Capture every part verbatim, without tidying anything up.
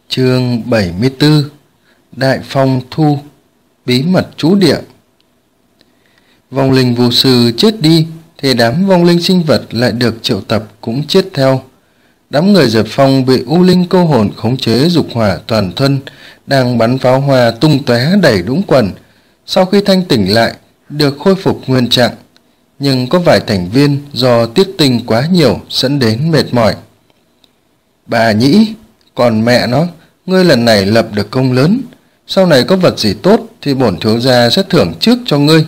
Chương bảy mươi tư. Đại phong thu, bí mật trú địa. Vong linh vô sư chết đi thì đám vong linh sinh vật lại được triệu tập cũng chết theo. Đám người Diệp Phong bị u linh câu hồn khống chế dục hỏa toàn thân, đang bắn pháo hoa tung tóe đầy đúng quần. Sau khi thanh tỉnh lại, được khôi phục nguyên trạng, nhưng có vài thành viên do tiết tinh quá nhiều dẫn đến mệt mỏi. Bà Nhĩ, còn mẹ nó, ngươi lần này lập được công lớn, sau này có vật gì tốt thì bổn thiếu gia sẽ thưởng trước cho ngươi.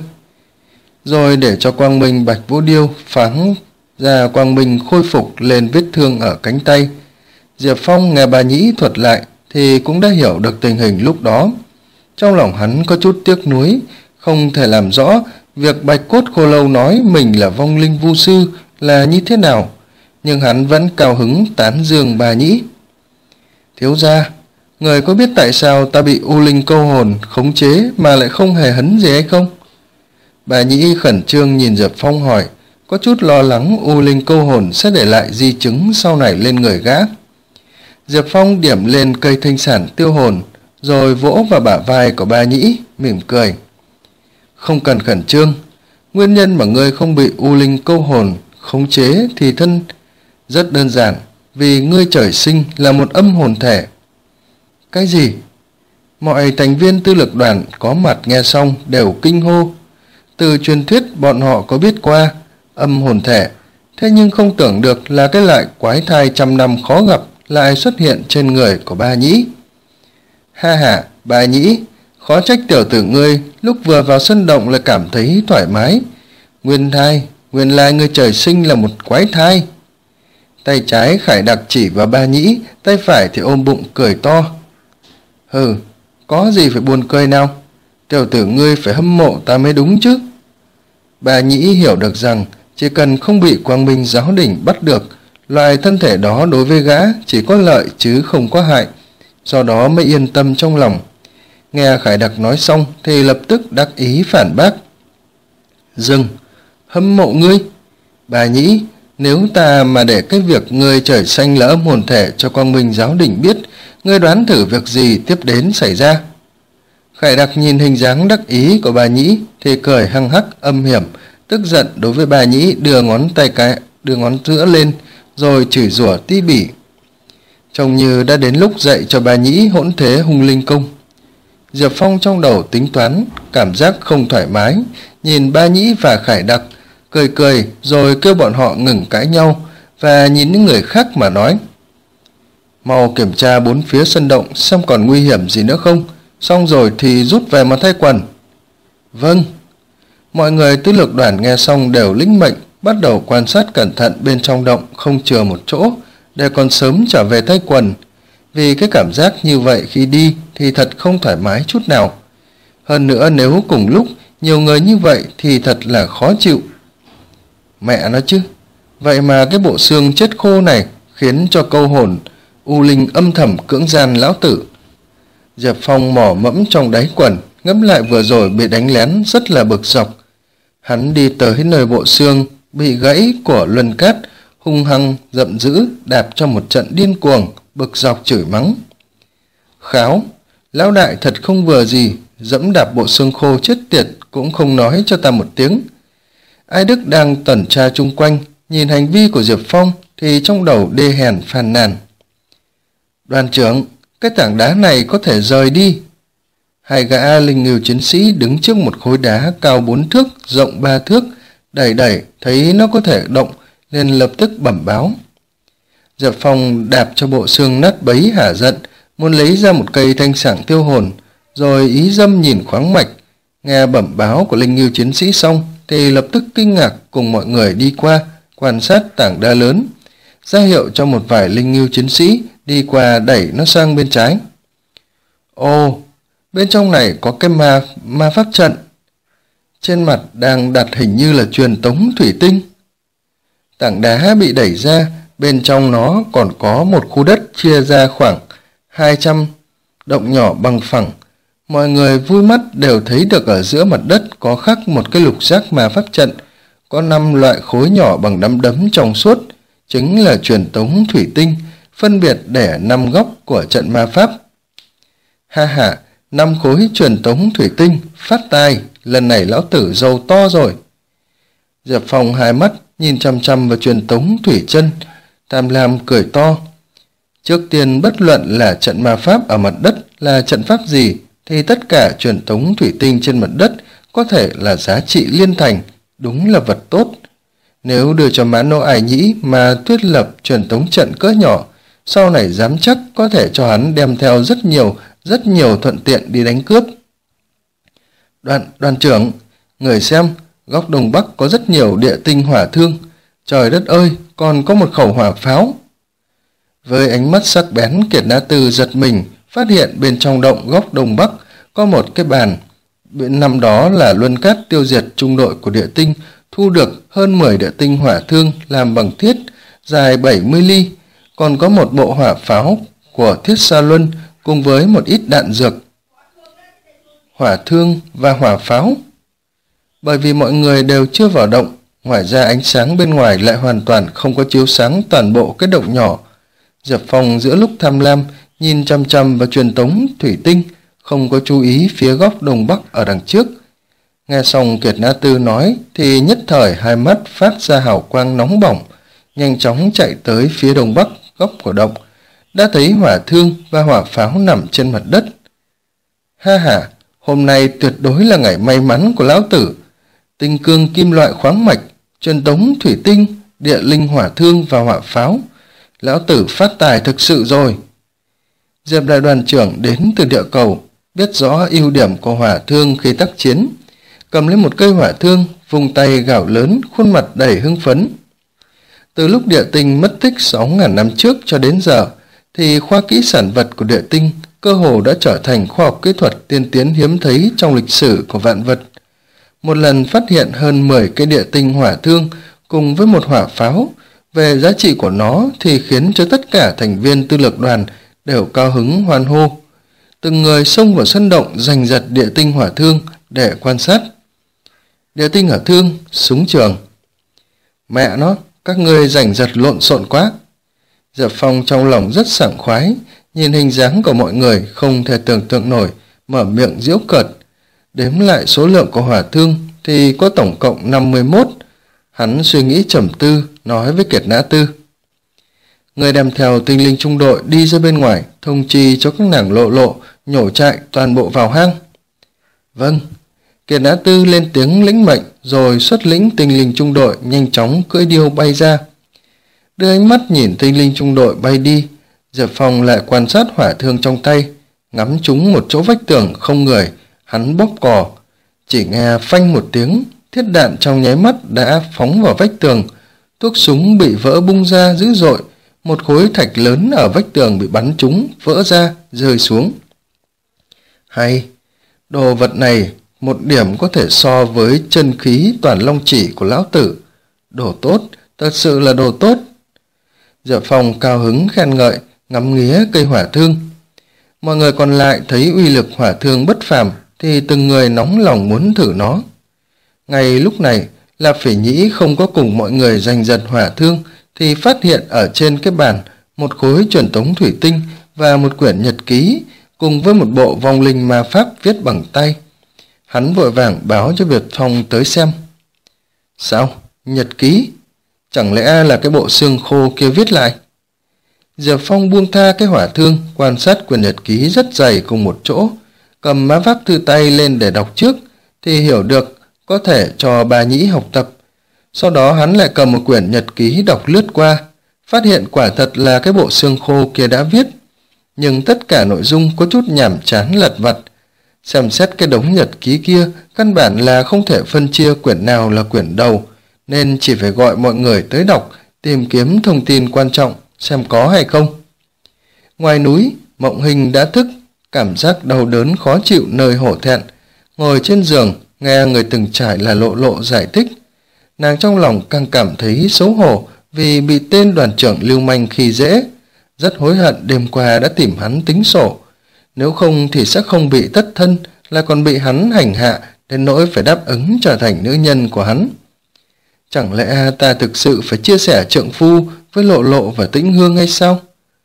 Rồi để cho quang minh Bạch Vũ Điêu pháng ra quang minh khôi phục lên vết thương ở cánh tay. Diệp Phong nghe bà Nhĩ thuật lại thì cũng đã hiểu được tình hình lúc đó. Trong lòng hắn có chút tiếc nuối, không thể làm rõ việc Bạch Cốt Khô Lâu nói mình là vong linh vu sư là như thế nào, nhưng hắn vẫn cao hứng tán dương bà Nhĩ. Thiếu gia, người có biết tại sao ta bị u linh câu hồn khống chế mà lại không hề hấn gì hay không? Bà Nhĩ khẩn trương nhìn Diệp Phong hỏi, có chút lo lắng u linh câu hồn sẽ để lại di chứng sau này lên người gã. Diệp Phong điểm lên cây thanh sản tiêu hồn, rồi vỗ vào bả vai của bà Nhĩ, mỉm cười. Không cần khẩn trương, nguyên nhân mà ngươi không bị u linh câu hồn khống chế thì thân rất đơn giản, vì ngươi trời sinh là một âm hồn thể. Cái gì? Mọi thành viên tư lực đoàn có mặt nghe xong đều kinh hô. Từ truyền thuyết bọn họ có biết qua âm hồn thể, thế nhưng không tưởng được là cái loại quái thai trăm năm khó gặp lại xuất hiện trên người của bà Nhĩ. Ha ha, bà Nhĩ, khó trách tiểu tử ngươi lúc vừa vào sân động lại cảm thấy thoải mái. Nguyên thai, nguyên lai ngươi trời sinh là một quái thai. Tay trái Khải Đặc chỉ vào bà Nhĩ, tay phải thì ôm bụng cười to. Hừ, có gì phải buồn cười nào? Tiểu tử ngươi phải hâm mộ ta mới đúng chứ. Bà Nhĩ hiểu được rằng chỉ cần không bị Quang Minh Giáo Đình bắt được, loại thân thể đó đối với gã chỉ có lợi chứ không có hại, do đó mới yên tâm trong lòng. Nghe Khải Đặc nói xong thì lập tức đắc ý phản bác. Dừng, hâm mộ ngươi? Bà Nhĩ, nếu ta mà để cái việc ngươi trời xanh là âm hồn thể cho Quang Minh Giáo Đình biết, ngươi đoán thử việc gì tiếp đến xảy ra? Khải Đặc nhìn hình dáng đắc ý của bà Nhĩ thì cười hăng hắc âm hiểm, tức giận đối với bà Nhĩ đưa ngón tay cái đưa ngón giữa lên rồi chửi rủa tí bỉ. Trông như đã đến lúc dạy cho bà Nhĩ hỗn thế hung linh công. Diệp Phong trong đầu tính toán, cảm giác không thoải mái, nhìn bà Nhĩ và Khải Đặc, cười cười rồi kêu bọn họ ngừng cãi nhau và nhìn những người khác mà nói. Mau kiểm tra bốn phía sân động xem còn nguy hiểm gì nữa không, xong rồi thì rút về mà thay quần. Vâng. Mọi người tư lực đoàn nghe xong đều lĩnh mệnh, bắt đầu quan sát cẩn thận bên trong động không chừa một chỗ, để còn sớm trở về thay quần. Vì cái cảm giác như vậy khi đi thì thật không thoải mái chút nào. Hơn nữa nếu cùng lúc nhiều người như vậy thì thật là khó chịu. Mẹ nó chứ, vậy mà cái bộ xương chết khô này khiến cho câu hồn u linh âm thầm cưỡng gian lão tử. Diệp Phong mò mẫm trong đáy quần, ngẫm lại vừa rồi bị đánh lén rất là bực dọc. Hắn đi tới nơi bộ xương bị gãy của Luân Cát, hung hăng giận dữ đạp cho một trận điên cuồng, bực dọc chửi mắng. Kháo, lão đại thật không vừa gì, dẫm đạp bộ xương khô chết tiệt cũng không nói cho ta một tiếng. Ai Đức đang tuần tra chung quanh, nhìn hành vi của Diệp Phong thì trong đầu đê hèn phàn nàn. Đoàn trưởng, cái tảng đá này có thể rời đi. Hai gã linh ngưu chiến sĩ đứng trước một khối đá cao bốn thước, rộng ba thước, đẩy đẩy thấy nó có thể động nên lập tức bẩm báo. Diệp Phong đạp cho bộ xương nát bấy hả giận, muốn lấy ra một cây thanh sảng tiêu hồn, rồi ý dâm nhìn khoáng mạch. Nghe bẩm báo của linh ngưu chiến sĩ xong thì lập tức kinh ngạc cùng mọi người đi qua quan sát tảng đá lớn, ra hiệu cho một vài linh ngưu chiến sĩ đi qua đẩy nó sang bên trái. Ồ, bên trong này có cái ma, ma pháp trận. Trên mặt đang đặt hình như là truyền tống thủy tinh. Tảng đá bị đẩy ra, bên trong nó còn có một khu đất chia ra khoảng hai trăm động nhỏ bằng phẳng. Mọi người vui mắt đều thấy được ở giữa mặt đất có khắc một cái lục giác ma pháp trận, có năm loại khối nhỏ bằng nắm đấm trong suốt, chính là truyền tống thủy tinh, phân biệt để ở năm góc của trận ma pháp. Ha ha, năm khối truyền tống thủy tinh, phát tài, lần này lão tử giàu to rồi. Diệp Phong hai mắt nhìn chăm chăm vào truyền tống thủy chân, tham lam cười to. Trước tiên bất luận là trận ma pháp ở mặt đất là trận pháp gì, thì tất cả truyền tống thủy tinh trên mặt đất có thể là giá trị liên thành, đúng là vật tốt. Nếu đưa cho Mã Nô Ải Nhĩ mà thiết lập truyền tống trận cỡ nhỏ, sau này dám chắc có thể cho hắn đem theo rất nhiều, rất nhiều thuận tiện đi đánh cướp. Đoàn, đoàn trưởng, người xem, góc đông bắc có rất nhiều địa tinh hỏa thương. Trời đất ơi, còn có một khẩu hỏa pháo. Với ánh mắt sắc bén, Kiệt Na Tư giật mình, phát hiện bên trong động góc đông bắc có một cái bàn. Bên năm đó là Luân Cát tiêu diệt trung đội của địa tinh, thu được hơn mười địa tinh hỏa thương làm bằng thiết, dài bảy mươi ly, còn có một bộ hỏa pháo của Thiết Sa Luân cùng với một ít đạn dược. Hỏa thương và hỏa pháo. Bởi vì mọi người đều chưa vào động, ngoài ra ánh sáng bên ngoài lại hoàn toàn không có chiếu sáng toàn bộ cái động nhỏ. Diệp Phong giữa lúc tham lam nhìn chăm chăm vào truyền tống thủy tinh, không có chú ý phía góc đông bắc ở đằng trước. Nghe xong Kiệt Na Tư nói thì nhất thời hai mắt phát ra hào quang nóng bỏng, nhanh chóng chạy tới phía đông bắc góc của động, đã thấy hỏa thương và hỏa pháo nằm trên mặt đất. Ha ha, hôm nay tuyệt đối là ngày may mắn của lão tử. Tinh cương kim loại khoáng mạch, truyền tống thủy tinh, địa linh hỏa thương và hỏa pháo. Lão tử phát tài thực sự rồi. Diệp đại đoàn trưởng đến từ địa cầu, biết rõ ưu điểm của hỏa thương khi tác chiến, cầm lên một cây hỏa thương, vùng tay gào lớn, khuôn mặt đầy hưng phấn. Từ lúc địa tinh mất tích sáu nghìn năm trước cho đến giờ, thì khoa kỹ sản vật của địa tinh cơ hồ đã trở thành khoa học kỹ thuật tiên tiến hiếm thấy trong lịch sử của vạn vật. Một lần phát hiện hơn mười cái địa tinh hỏa thương cùng với một hỏa pháo, về giá trị của nó thì khiến cho tất cả thành viên tư lược đoàn đều cao hứng hoan hô. Từng người xông vào sân động giành giật địa tinh hỏa thương để quan sát. Địa tinh hỏa thương, súng trường. Mẹ nó, các ngươi giành giật lộn xộn quá. Diệp Phong trong lòng rất sảng khoái, nhìn hình dáng của mọi người không thể tưởng tượng nổi, mở miệng giễu cợt. Đếm lại số lượng của hỏa thương thì có tổng cộng năm mươi mốt. Hắn suy nghĩ trầm tư, nói với Kiệt Na Tư. Người đem theo tinh linh trung đội đi ra bên ngoài, thông chi cho các nàng lộ lộ, nhổ trại toàn bộ vào hang. Vâng. Kiệt Na Tư lên tiếng lĩnh mệnh, rồi xuất lĩnh tinh linh trung đội nhanh chóng cưỡi điêu bay ra. Đưa ánh mắt nhìn tinh linh trung đội bay đi, Diệp Phong lại quan sát hỏa thương trong tay, ngắm trúng một chỗ vách tường không người, hắn bóp cò. Chỉ nghe phanh một tiếng, thiết đạn trong nháy mắt đã phóng vào vách tường, thuốc súng bị vỡ bung ra dữ dội, một khối thạch lớn ở vách tường bị bắn trúng, vỡ ra, rơi xuống. Hay, đồ vật này một điểm có thể so với chân khí toàn long chỉ của lão tử. Đồ tốt, thật sự là đồ tốt. Diệp Phong cao hứng khen ngợi, ngắm nghía cây hỏa thương. Mọi người còn lại thấy uy lực hỏa thương bất phàm thì từng người nóng lòng muốn thử nó. Ngay lúc này, Lạp Phỉ Nhĩ không có cùng mọi người giành giật hỏa thương thì phát hiện ở trên cái bàn một khối truyền tống thủy tinh và một quyển nhật ký cùng với một bộ vong linh ma pháp viết bằng tay. Hắn vội vàng báo cho Việt Phong tới xem. Sao? Nhật ký? Chẳng lẽ là cái bộ xương khô kia viết lại? Diệp Phong buông tha cái hỏa thương, quan sát quyển nhật ký rất dày cùng một chỗ, cầm má pháp thư tay lên để đọc trước thì hiểu được có thể cho bà Nhĩ học tập. Sau đó hắn lại cầm một quyển nhật ký đọc lướt qua, phát hiện quả thật là cái bộ xương khô kia đã viết, nhưng tất cả nội dung có chút nhàm chán lật vặt. Xem xét cái đống nhật ký kia, căn bản là không thể phân chia quyển nào là quyển đầu, nên chỉ phải gọi mọi người tới đọc, tìm kiếm thông tin quan trọng, xem có hay không. Ngoài núi, Mộng Hình đã thức, cảm giác đau đớn khó chịu nơi hổ thẹn, ngồi trên giường, nghe người từng trải là Lộ Lộ giải thích. Nàng trong lòng càng cảm thấy xấu hổ vì bị tên đoàn trưởng lưu manh khi dễ, rất hối hận đêm qua đã tìm hắn tính sổ. Nếu không thì sẽ không bị tất thân, là còn bị hắn hành hạ đến nỗi phải đáp ứng trở thành nữ nhân của hắn. Chẳng lẽ ta thực sự phải chia sẻ trượng phu với Lộ Lộ và Tĩnh Hương hay sao?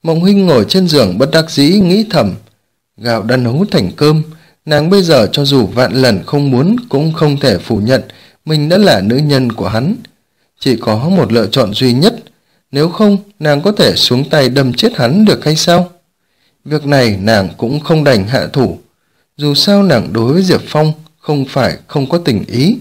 Mộng Hinh ngồi trên giường bất đắc dĩ nghĩ thầm, gạo đã nấu thành cơm, nàng bây giờ cho dù vạn lần không muốn cũng không thể phủ nhận mình đã là nữ nhân của hắn. Chỉ có một lựa chọn duy nhất, nếu không nàng có thể xuống tay đâm chết hắn được hay sao? Việc này nàng cũng không đành hạ thủ, dù sao nàng đối với Diệp Phong không phải không có tình ý.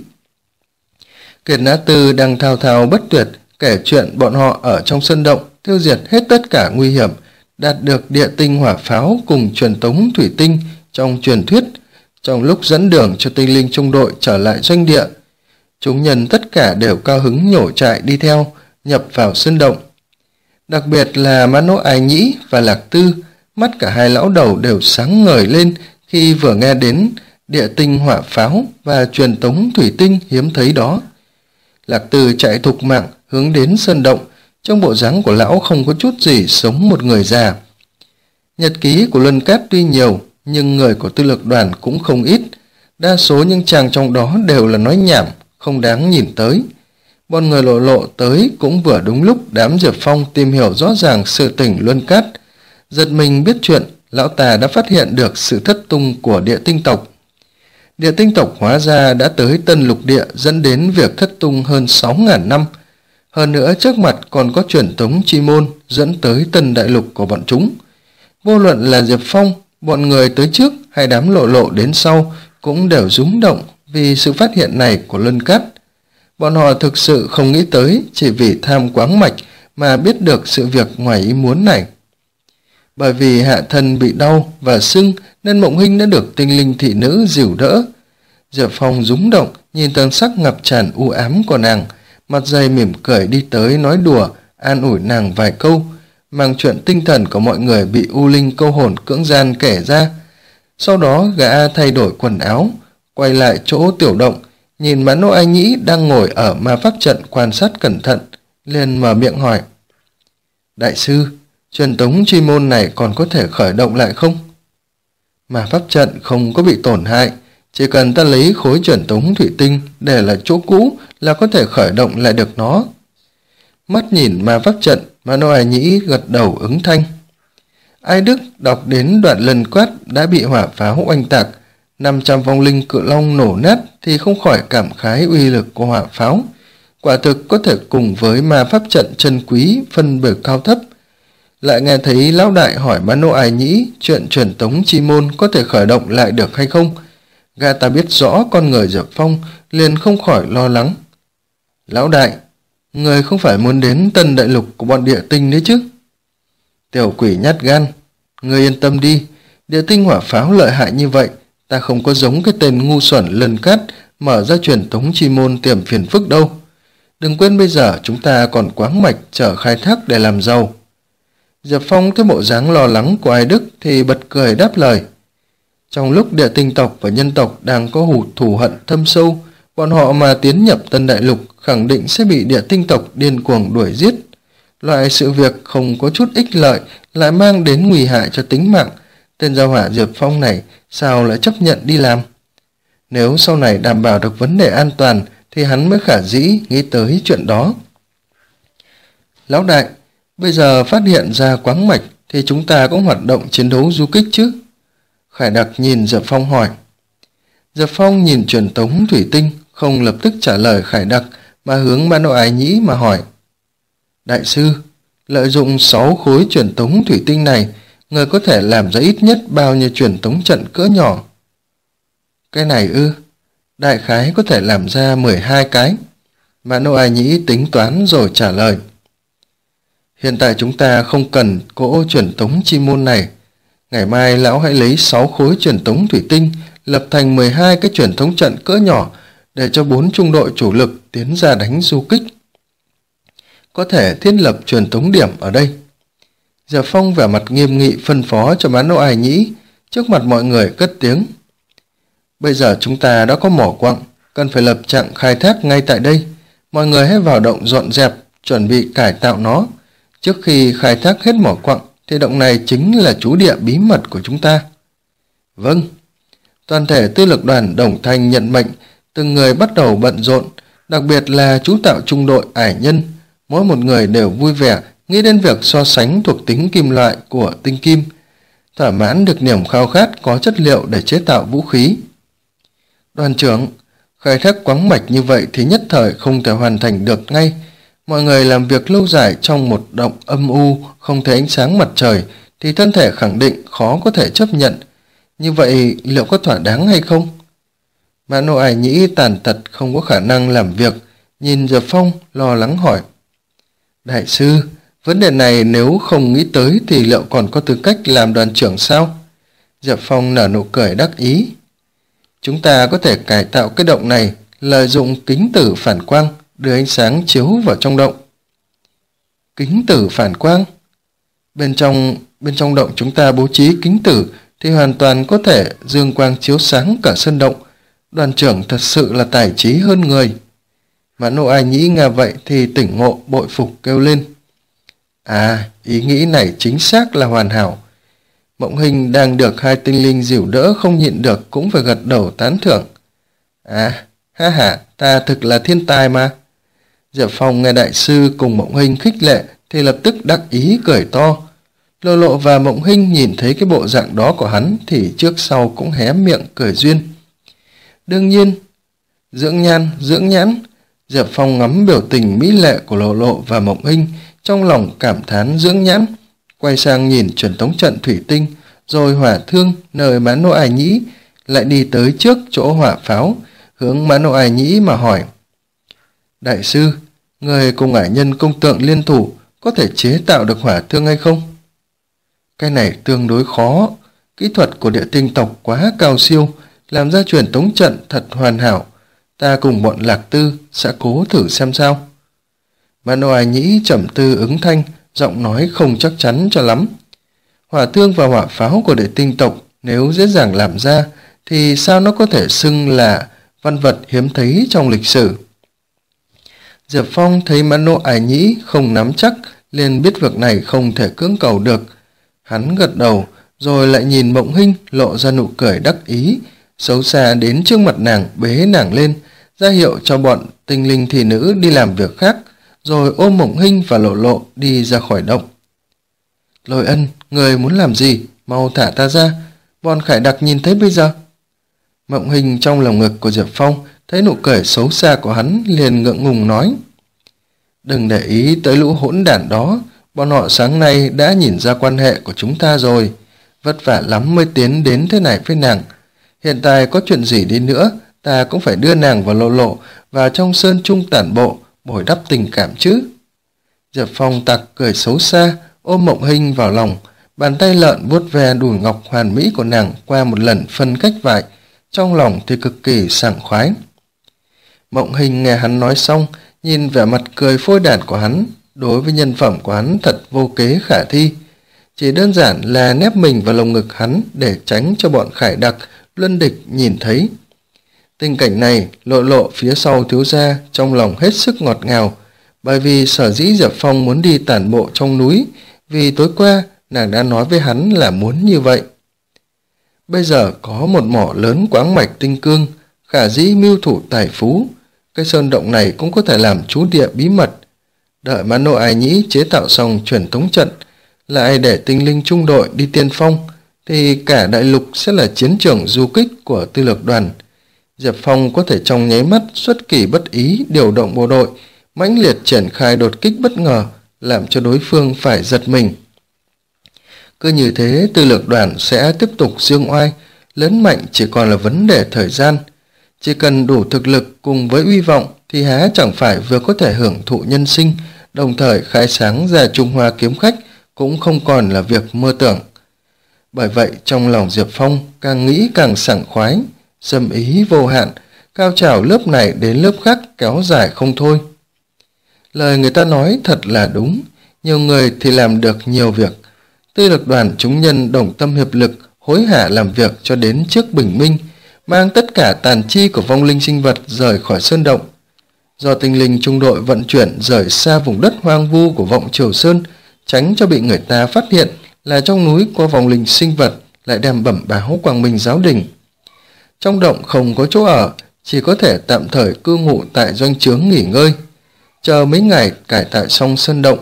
Kiệt Nã Tư đang thao thao bất tuyệt kể chuyện bọn họ ở trong sân động tiêu diệt hết tất cả nguy hiểm, đạt được địa tinh hỏa pháo cùng truyền tống thủy tinh trong truyền thuyết, trong lúc dẫn đường cho tinh linh trung đội trở lại doanh địa. Chúng nhân tất cả đều cao hứng nhổ trại đi theo, nhập vào sân động. Đặc biệt là Mã Nỗ Ái Nhĩ và Lạc Tư, mắt cả hai lão đầu đều sáng ngời lên khi vừa nghe đến địa tinh hỏa pháo và truyền tống thủy tinh hiếm thấy đó. Lạc Tư chạy thục mạng hướng đến sân động, trong bộ dáng của lão không có chút gì sống một người già. Nhật ký của Luân Cát tuy nhiều, nhưng người của tư lược đoàn cũng không ít. Đa số những trang trong đó đều là nói nhảm, không đáng nhìn tới. Bọn người lộ lộ tới cũng vừa đúng lúc đám Diệp Phong tìm hiểu rõ ràng sự tình Luân Cát. Giật mình biết chuyện, lão ta đã phát hiện được sự thất tung của địa tinh tộc. Địa tinh tộc hóa ra đã tới Tân Lục Địa, dẫn đến việc thất tung hơn sáu ngàn năm. Hơn nữa trước mặt còn có truyền tống chi môn dẫn tới Tân Đại Lục của bọn chúng. Vô luận là Diệp Phong, bọn người tới trước hay đám lộ lộ đến sau cũng đều rúng động vì sự phát hiện này của Luân Cát. Bọn họ thực sự không nghĩ tới chỉ vì tham quáng mạch mà biết được sự việc ngoài ý muốn này. Bởi vì hạ thân bị đau và sưng nên Mộng Hinh đã được tinh linh thị nữ dìu đỡ. Diệp Phong rúng động nhìn tầng sắc ngập tràn u ám của nàng, mặt dày mỉm cười đi tới nói đùa, an ủi nàng vài câu, mang chuyện tinh thần của mọi người bị u linh câu hồn cưỡng gian kể ra. Sau đó gã thay đổi quần áo, quay lại chỗ tiểu động, nhìn Mã Nỗ Ái Nhĩ đang ngồi ở ma pháp trận quan sát cẩn thận, liền mở miệng hỏi, đại sư, truyền tống chi môn này còn có thể khởi động lại không? Ma pháp trận không có bị tổn hại, chỉ cần ta lấy khối truyền tống thủy tinh để lại chỗ cũ là có thể khởi động lại được nó. Mắt nhìn ma pháp trận, Mã Nỗ Ái Nhĩ gật đầu ứng thanh. Ai Đức đọc đến đoạn Lần Quát đã bị hỏa pháo oanh tạc, năm trăm vong linh cự long nổ nát thì không khỏi cảm khái uy lực của hỏa pháo. Quả thực có thể cùng với ma pháp trận chân quý phân biệt cao thấp. Lại nghe thấy lão đại hỏi Mã Nỗ Ái Nhĩ chuyện truyền tống chi môn có thể khởi động lại được hay không. Gã ta biết rõ con người Diệp Phong liền không khỏi lo lắng. Lão đại, người không phải muốn đến Tân Đại Lục của bọn địa tinh đấy chứ? Tiểu quỷ nhát gan, người yên tâm đi, địa tinh hỏa pháo lợi hại như vậy, ta không có giống cái tên ngu xuẩn Lần Cát mở ra truyền tống chi môn tiềm phiền phức đâu. Đừng quên bây giờ chúng ta còn quáng mạch chở khai thác để làm giàu. Diệp Phong thấy bộ dáng lo lắng của Ai Đức thì bật cười đáp lời. Trong lúc địa tinh tộc và nhân tộc đang có hủ thù hận thâm sâu, bọn họ mà tiến nhập Tân Đại Lục khẳng định sẽ bị địa tinh tộc điên cuồng đuổi giết. Loại sự việc không có chút ích lợi lại mang đến nguy hại cho tính mạng, tên gia hỏa Diệp Phong này sao lại chấp nhận đi làm? Nếu sau này đảm bảo được vấn đề an toàn thì hắn mới khả dĩ nghĩ tới chuyện đó. Lão đại, bây giờ phát hiện ra quáng mạch thì chúng ta cũng hoạt động chiến đấu du kích chứ? Khải Đặc nhìn Diệp Phong hỏi. Diệp Phong nhìn truyền tống thủy tinh, không lập tức trả lời Khải Đặc mà hướng Mã Nỗ Ái Nhĩ mà hỏi. Đại sư, lợi dụng sáu khối truyền tống thủy tinh này, người có thể làm ra ít nhất bao nhiêu truyền tống trận cỡ nhỏ? Cái này ư, đại khái có thể làm ra mười hai cái. Mã Nỗ Ái Nhĩ tính toán rồi trả lời. Hiện tại chúng ta không cần cỗ truyền tống chi môn này. Ngày mai lão hãy lấy sáu khối truyền tống thủy tinh, lập thành mười hai cái truyền tống trận cỡ nhỏ để cho bốn trung đội chủ lực tiến ra đánh du kích. Có thể thiết lập truyền tống điểm ở đây. Diệp Phong vẻ mặt nghiêm nghị phân phó cho Mã Nỗ Ái Nhĩ, trước mặt mọi người cất tiếng. Bây giờ chúng ta đã có mỏ quặng, cần phải lập trạng khai thác ngay tại đây. Mọi người hãy vào động dọn dẹp, chuẩn bị cải tạo nó. Trước khi khai thác hết mỏ quặng thì động này chính là trú địa bí mật của chúng ta. Vâng. Toàn thể tư lực đoàn đồng thanh nhận mệnh, từng người bắt đầu bận rộn, đặc biệt là chú tạo trung đội ải nhân. Mỗi một người đều vui vẻ nghĩ đến việc so sánh thuộc tính kim loại của tinh kim, thỏa mãn được niềm khao khát có chất liệu để chế tạo vũ khí. Đoàn trưởng, khai thác khoáng mạch như vậy thì nhất thời không thể hoàn thành được ngay. Mọi người làm việc lâu dài trong một động âm u không thấy ánh sáng mặt trời thì thân thể khẳng định khó có thể chấp nhận. Như vậy liệu có thỏa đáng hay không? Mã Nô Ải Nhĩ tàn tật không có khả năng làm việc, nhìn Diệp Phong lo lắng hỏi. Đại sư, vấn đề này nếu không nghĩ tới thì liệu còn có tư cách làm đoàn trưởng sao? Diệp Phong nở nụ cười đắc ý. Chúng ta có thể cải tạo cái động này, lợi dụng kính tử phản quang, đưa ánh sáng chiếu vào trong động. Kính tử phản quang? Bên trong, bên trong động chúng ta bố trí kính tử thì hoàn toàn có thể dương quang chiếu sáng cả sân động. Đoàn trưởng thật sự là tài trí hơn người. Mã Nô Ai Nhĩ nghe vậy thì tỉnh ngộ bội phục kêu lên. À, ý nghĩ này chính xác là hoàn hảo. Mộng Hình đang được hai tinh linh dìu đỡ không nhịn được cũng phải gật đầu tán thưởng. À, ha ha, ta thực là thiên tài mà. Diệp Phong nghe đại sư cùng Mộng Hình khích lệ thì lập tức đắc ý cười to. Lộ Lộ và Mộng Hình nhìn thấy cái bộ dạng đó của hắn thì trước sau cũng hé miệng cười duyên. Đương nhiên, dưỡng nhan, dưỡng nhãn. Diệp Phong ngắm biểu tình mỹ lệ của Lộ Lộ và Mộng Hình, trong lòng cảm thán dưỡng nhãn, quay sang nhìn truyền tống trận thủy tinh, rồi hỏa thương nơi Mã Nô Ải Nhĩ, lại đi tới trước chỗ hỏa pháo, hướng Mã Nô Ải Nhĩ mà hỏi. Đại sư, người cùng ải nhân công tượng liên thủ có thể chế tạo được hỏa thương hay không? Cái này tương đối khó, kỹ thuật của địa tinh tộc quá cao siêu, làm ra truyền tống trận thật hoàn hảo. Ta cùng bọn Lạc Tư sẽ cố thử xem sao. Mã Nô Ải Nhĩ trầm tư ứng thanh, giọng nói không chắc chắn cho lắm. Hỏa thương và hỏa pháo của địa tinh tộc nếu dễ dàng làm ra thì sao nó có thể xưng là văn vật hiếm thấy trong lịch sử. Diệp Phong thấy Mã Nô Ải Nhĩ không nắm chắc, liền biết việc này không thể cưỡng cầu được. Hắn gật đầu, rồi lại nhìn Mộng Hình lộ ra nụ cười đắc ý, xấu xa đến trước mặt nàng bế nàng lên, ra hiệu cho bọn tinh linh thị nữ đi làm việc khác, rồi ôm Mộng Hình và Lộ Lộ đi ra khỏi động. Lôi Ân, người muốn làm gì? Mau thả ta ra, bọn khải đặc nhìn thấy bây giờ. Mộng Hình trong lòng ngực của Diệp Phong thấy nụ cười xấu xa của hắn liền ngượng ngùng nói. Đừng để ý tới lũ hỗn đản đó, bọn họ sáng nay đã nhìn ra quan hệ của chúng ta rồi, vất vả lắm mới tiến đến thế này với nàng. Hiện tại có chuyện gì đi nữa, ta cũng phải đưa nàng và Lộ Lộ vào trong sơn trung tản bộ, bồi đắp tình cảm chứ. Diệp Phong tặc cười xấu xa, ôm Mộng Hình vào lòng, bàn tay lợn vuốt ve đùi ngọc hoàn mỹ của nàng qua một lần phân cách vải, trong lòng thì cực kỳ sảng khoái. Mộng Hình nghe hắn nói xong, nhìn vẻ mặt cười phôi đản của hắn, đối với nhân phẩm của hắn thật vô kế khả thi. Chỉ đơn giản là nép mình vào lồng ngực hắn để tránh cho bọn khải đặc, luân địch nhìn thấy. Tình cảnh này, Lộ Lộ phía sau thiếu gia trong lòng hết sức ngọt ngào, bởi vì sở dĩ Diệp Phong muốn đi tản bộ trong núi, vì tối qua nàng đã nói với hắn là muốn như vậy. Bây giờ có một mỏ lớn quáng mạch tinh cương, khả dĩ mưu thủ tài phú, cái sơn động này cũng có thể làm trú địa bí mật. Đợi Mã Nô Ải Nhĩ chế tạo xong truyền tống trận, lại để tinh linh trung đội đi tiên phong, thì cả đại lục sẽ là chiến trường du kích của tư lược đoàn. Diệp Phong có thể trong nháy mắt xuất kỳ bất ý điều động bộ đội, mãnh liệt triển khai đột kích bất ngờ, làm cho đối phương phải giật mình. Cứ như thế, tư lược đoàn sẽ tiếp tục dương oai, lớn mạnh chỉ còn là vấn đề thời gian. Chỉ cần đủ thực lực cùng với uy vọng thì há chẳng phải vừa có thể hưởng thụ nhân sinh, đồng thời khai sáng ra Trung Hoa kiếm khách cũng không còn là việc mơ tưởng. Bởi vậy trong lòng Diệp Phong càng nghĩ càng sảng khoái, dâm ý vô hạn, cao trào lớp này đến lớp khác kéo dài không thôi. Lời người ta nói thật là đúng, nhiều người thì làm được nhiều việc. Tư lược đoàn chúng nhân đồng tâm hiệp lực, hối hả làm việc cho đến trước bình minh, mang tất cả tàn chi của vong linh sinh vật rời khỏi sơn động. Do tinh linh trung đội vận chuyển rời xa vùng đất hoang vu của vọng Triều Sơn, tránh cho bị người ta phát hiện là trong núi có vong linh sinh vật, lại đem bẩm báo Quang Minh giáo đình. Trong động không có chỗ ở, chỉ có thể tạm thời cư ngụ tại doanh trướng nghỉ ngơi. Chờ mấy ngày cải tạo xong sơn động,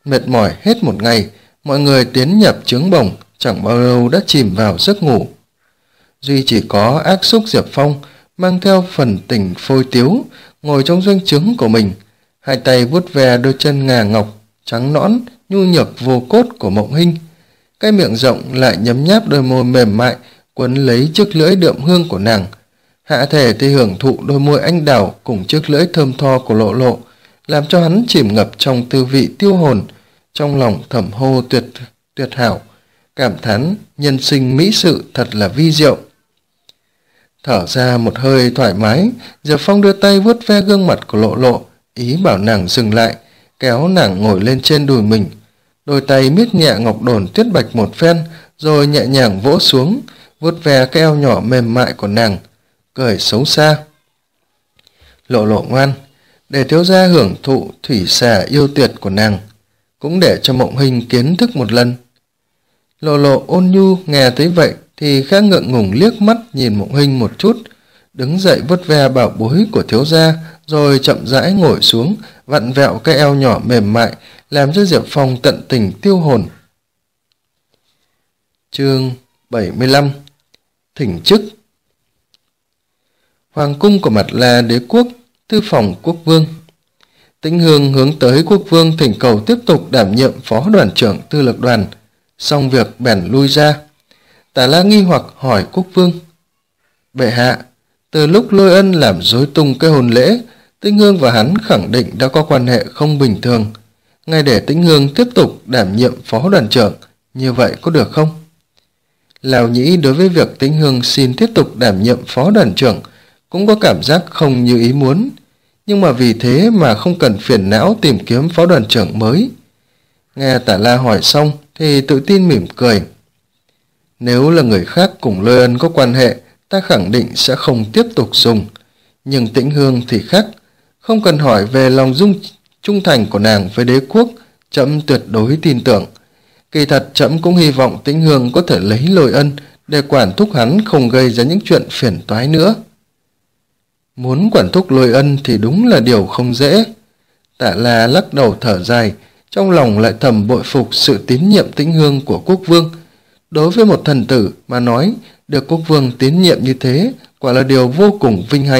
Mệt mỏi hết một ngày, mọi người tiến nhập trướng bồng, chẳng bao lâu đã chìm vào giấc ngủ. Duy chỉ có ác xúc Diệp Phong mang theo phần tình phôi tiếu, ngồi trong doanh trướng của mình, hai tay vuốt ve đôi chân ngà ngọc trắng nõn nhu nhược vô cốt của Mộng Hinh, cái miệng rộng lại nhấm nháp đôi môi mềm mại quấn lấy chiếc lưỡi đượm hương của nàng. Hạ thể thì hưởng thụ đôi môi anh đào cùng chiếc lưỡi thơm tho của Lộ Lộ, làm cho hắn chìm ngập trong tư vị tiêu hồn, trong lòng thầm hô tuyệt tuyệt hảo, cảm thán nhân sinh mỹ sự thật là vi diệu. Thở ra một hơi thoải mái, Diệp Phong đưa tay vuốt ve gương mặt của Lộ Lộ, ý bảo nàng dừng lại, kéo nàng ngồi lên trên đùi mình. Đôi tay miết nhẹ ngọc đồn tuyết bạch một phen, rồi nhẹ nhàng vỗ xuống, vuốt ve cái eo nhỏ mềm mại của nàng, cười xấu xa. Lộ Lộ ngoan, để thiếu gia hưởng thụ thủy xà yêu tuyệt của nàng, cũng để cho Mộng Hinh kiến thức một lần. Lộ Lộ ôn nhu nghe thấy vậy thì khá ngượng ngùng liếc mắt nhìn Mộng Hinh một chút, đứng dậy vuốt ve bảo bối của thiếu gia, rồi chậm rãi ngồi xuống, vặn vẹo cái eo nhỏ mềm mại, làm cho Diệp Phong tận tình tiêu hồn. Chương bảy mươi lăm. Thỉnh chức. Hoàng cung của Mạt La đế quốc, thư phòng quốc vương. Tĩnh Hương hướng tới quốc vương thỉnh cầu tiếp tục đảm nhiệm phó đoàn trưởng tư lược đoàn, xong việc bèn lui ra. Tả La nghi hoặc hỏi quốc vương: Bệ hạ, từ lúc Lôi Ân làm rối tung cái hôn lễ, Tĩnh Hương và hắn khẳng định đã có quan hệ không bình thường. Ngay để Tĩnh Hương tiếp tục đảm nhiệm phó đoàn trưởng, như vậy có được không? Lão Nhĩ đối với việc Tĩnh Hương xin tiếp tục đảm nhiệm phó đoàn trưởng cũng có cảm giác không như ý muốn, nhưng mà vì thế mà không cần phiền não tìm kiếm phó đoàn trưởng mới. Nghe Tả La hỏi xong thì tự tin mỉm cười: Nếu là người khác cùng Lôi Ân có quan hệ, ta khẳng định sẽ không tiếp tục dùng. Nhưng Tĩnh Hương thì khác, không cần hỏi về lòng dung trung thành của nàng với đế quốc, trẫm tuyệt đối tin tưởng. Kỳ thật trẫm cũng hy vọng Tĩnh Hương có thể lấy Lôi Ân để quản thúc hắn không gây ra những chuyện phiền toái nữa. Muốn quản thúc Lôi Ân thì đúng là điều không dễ. Tạ La lắc đầu thở dài, trong lòng lại thầm bội phục sự tín nhiệm Tĩnh Hương của quốc vương. Đối với một thần tử mà nói, được quốc vương tín nhiệm như thế quả là điều vô cùng vinh hạnh.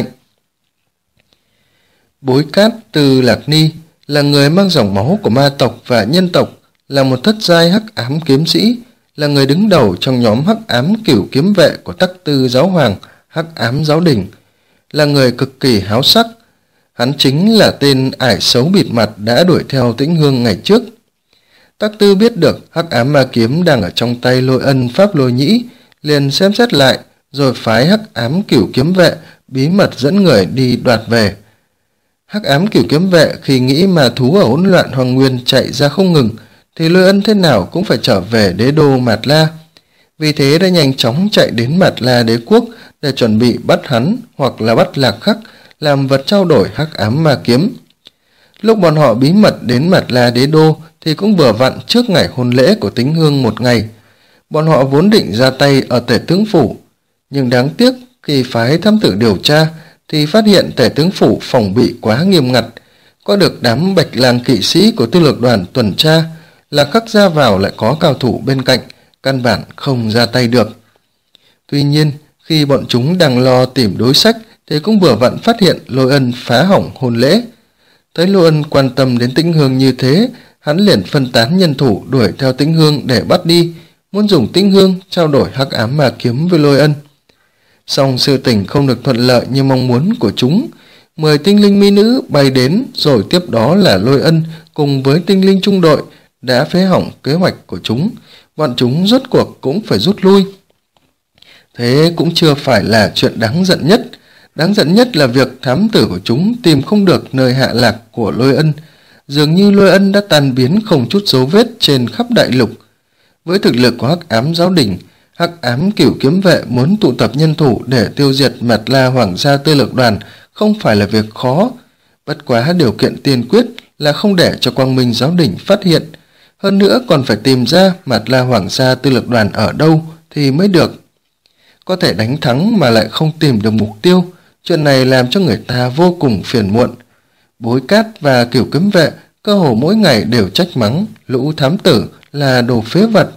Bối Cát từ Lạc Ni là người mang dòng máu của ma tộc và nhân tộc, là một thất giai hắc ám kiếm sĩ, là người đứng đầu trong nhóm hắc ám cửu kiếm vệ của Tắc Tư giáo hoàng, hắc ám giáo đình, là người cực kỳ háo sắc. Hắn chính là tên ải xấu bịt mặt đã đuổi theo Tĩnh Hương ngày trước. Tắc Tư biết được hắc ám ma kiếm đang ở trong tay Lôi Ân Pháp Lôi Nhĩ, liền xem xét lại, rồi phái hắc ám cửu kiếm vệ bí mật dẫn người đi đoạt về. Hắc ám cửu kiếm vệ khi nghĩ mà thú ở hỗn loạn Hoàng Nguyên chạy ra không ngừng, thì Lôi Ân thế nào cũng phải trở về đế đô Mạt La. Vì thế đã nhanh chóng chạy đến Mạt La đế quốc để chuẩn bị bắt hắn hoặc là bắt Lạc Khắc làm vật trao đổi hắc ám ma kiếm. Lúc bọn họ bí mật đến Mạt La đế đô thì cũng vừa vặn trước ngày hôn lễ của Tĩnh Hương một ngày. Bọn họ vốn định ra tay ở Tể tướng phủ, nhưng đáng tiếc khi phái thám tử điều tra thì phát hiện Tể tướng phủ phòng bị quá nghiêm ngặt, có được đám bạch lang kỵ sĩ của tư lược đoàn tuần tra, Lạc Khắc ra vào lại có cao thủ bên cạnh, căn bản không ra tay được. Tuy nhiên, khi bọn chúng đang lo tìm đối sách thì cũng vừa vặn phát hiện Lôi Ân phá hỏng hôn lễ. Thấy Lôi Ân quan tâm đến Tĩnh Hương như thế, hắn liền phân tán nhân thủ đuổi theo Tĩnh Hương để bắt đi, muốn dùng Tĩnh Hương trao đổi hắc ám ma kiếm với Lôi Ân. Song sự tình không được thuận lợi như mong muốn của chúng. Mười tinh linh mỹ nữ bay đến, rồi tiếp đó là Lôi Ân cùng với tinh linh trung đội đã phế hỏng kế hoạch của chúng. Bọn chúng rốt cuộc cũng phải rút lui. Thế cũng chưa phải là chuyện đáng giận nhất. Đáng giận nhất là việc thám tử của chúng tìm không được nơi hạ lạc của Lôi Ân. Dường như Lôi Ân đã tan biến không chút dấu vết trên khắp đại lục. Với thực lực của hắc ám giáo đình, hắc ám cửu kiếm vệ muốn tụ tập nhân thủ để tiêu diệt Mạt La hoàng gia tư lược đoàn không phải là việc khó. Bất quá điều kiện tiên quyết là không để cho Quang Minh giáo đình phát hiện. Hơn nữa còn phải tìm ra Mạt La hoàng gia tư lược đoàn ở đâu thì mới được. Có thể đánh thắng mà lại không tìm được mục tiêu, chuyện này làm cho người ta vô cùng phiền muộn. Bối Cát và cửu kiếm vệ cơ hồ mỗi ngày đều trách mắng lũ thám tử là đồ phế vật.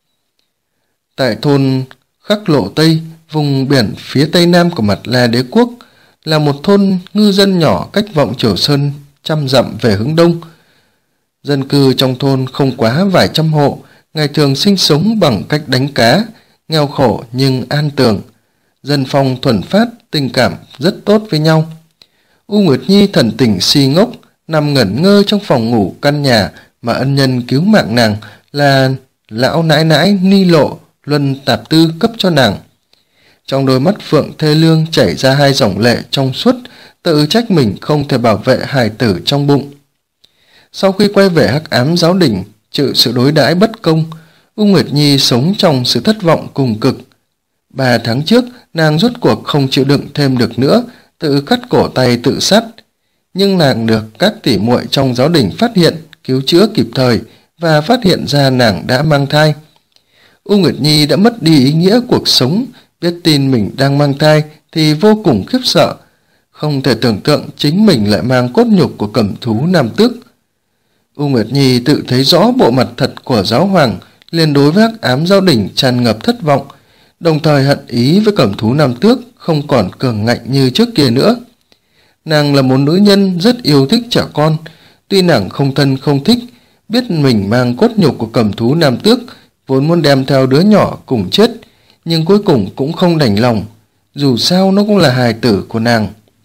Tại thôn Khắc Lộ Tây, vùng biển phía tây nam của Mạt La Đế quốc, là một thôn ngư dân nhỏ cách Vọng Triều Sơn trăm dặm về hướng đông. Dân cư trong thôn không quá vài trăm hộ, ngày thường sinh sống bằng cách đánh cá, nghèo khổ nhưng an tường. Dân phong thuần phát, tình cảm rất tốt với nhau. U Nguyệt Nhi thần tình si ngốc, nằm ngẩn ngơ trong phòng ngủ căn nhà mà ân nhân cứu mạng nàng là lão nãi nãi Ni Lộ Luân Tạp Tư cấp cho nàng. Trong đôi mắt phượng thê lương chảy ra hai dòng lệ trong suốt, tự trách mình không thể bảo vệ hài tử trong bụng. Sau khi quay về Hắc Ám Giáo Đình, chịu sự đối đãi bất công, U Nguyệt Nhi sống trong sự thất vọng cùng cực. Ba tháng trước, nàng rốt cuộc không chịu đựng thêm được nữa, tự cắt cổ tay tự sát. Nhưng nàng được các tỷ muội trong giáo đình phát hiện, cứu chữa kịp thời và phát hiện ra nàng đã mang thai. U Nguyệt Nhi đã mất đi ý nghĩa cuộc sống, biết tin mình đang mang thai thì vô cùng khiếp sợ, không thể tưởng tượng chính mình lại mang cốt nhục của cẩm thú Nam Tước. U Nguyệt Nhi tự thấy rõ bộ mặt thật của giáo hoàng, liền đối với Hắc Ám Giáo Đình tràn ngập thất vọng, đồng thời hận ý với cẩm thú Nam Tước không còn cường ngạnh như trước kia nữa. Nàng là một nữ nhân rất yêu thích trẻ con, tuy nàng không thân không thích, biết mình mang cốt nhục của cẩm thú Nam Tước, vốn muốn đem theo đứa nhỏ cùng chết, nhưng cuối cùng cũng không đành lòng, dù sao nó cũng là hài tử của nàng.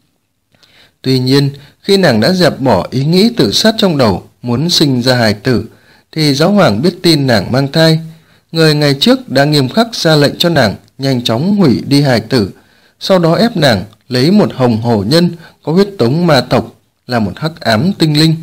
Tuy nhiên, khi nàng đã dẹp bỏ ý nghĩ tự sát trong đầu, muốn sinh ra hài tử, thì giáo hoàng biết tin nàng mang thai. Người ngày trước đã nghiêm khắc ra lệnh cho nàng nhanh chóng hủy đi hài tử, sau đó ép nàng lấy một hồng hổ nhân có huyết tống ma tộc, là một hắc ám tinh linh.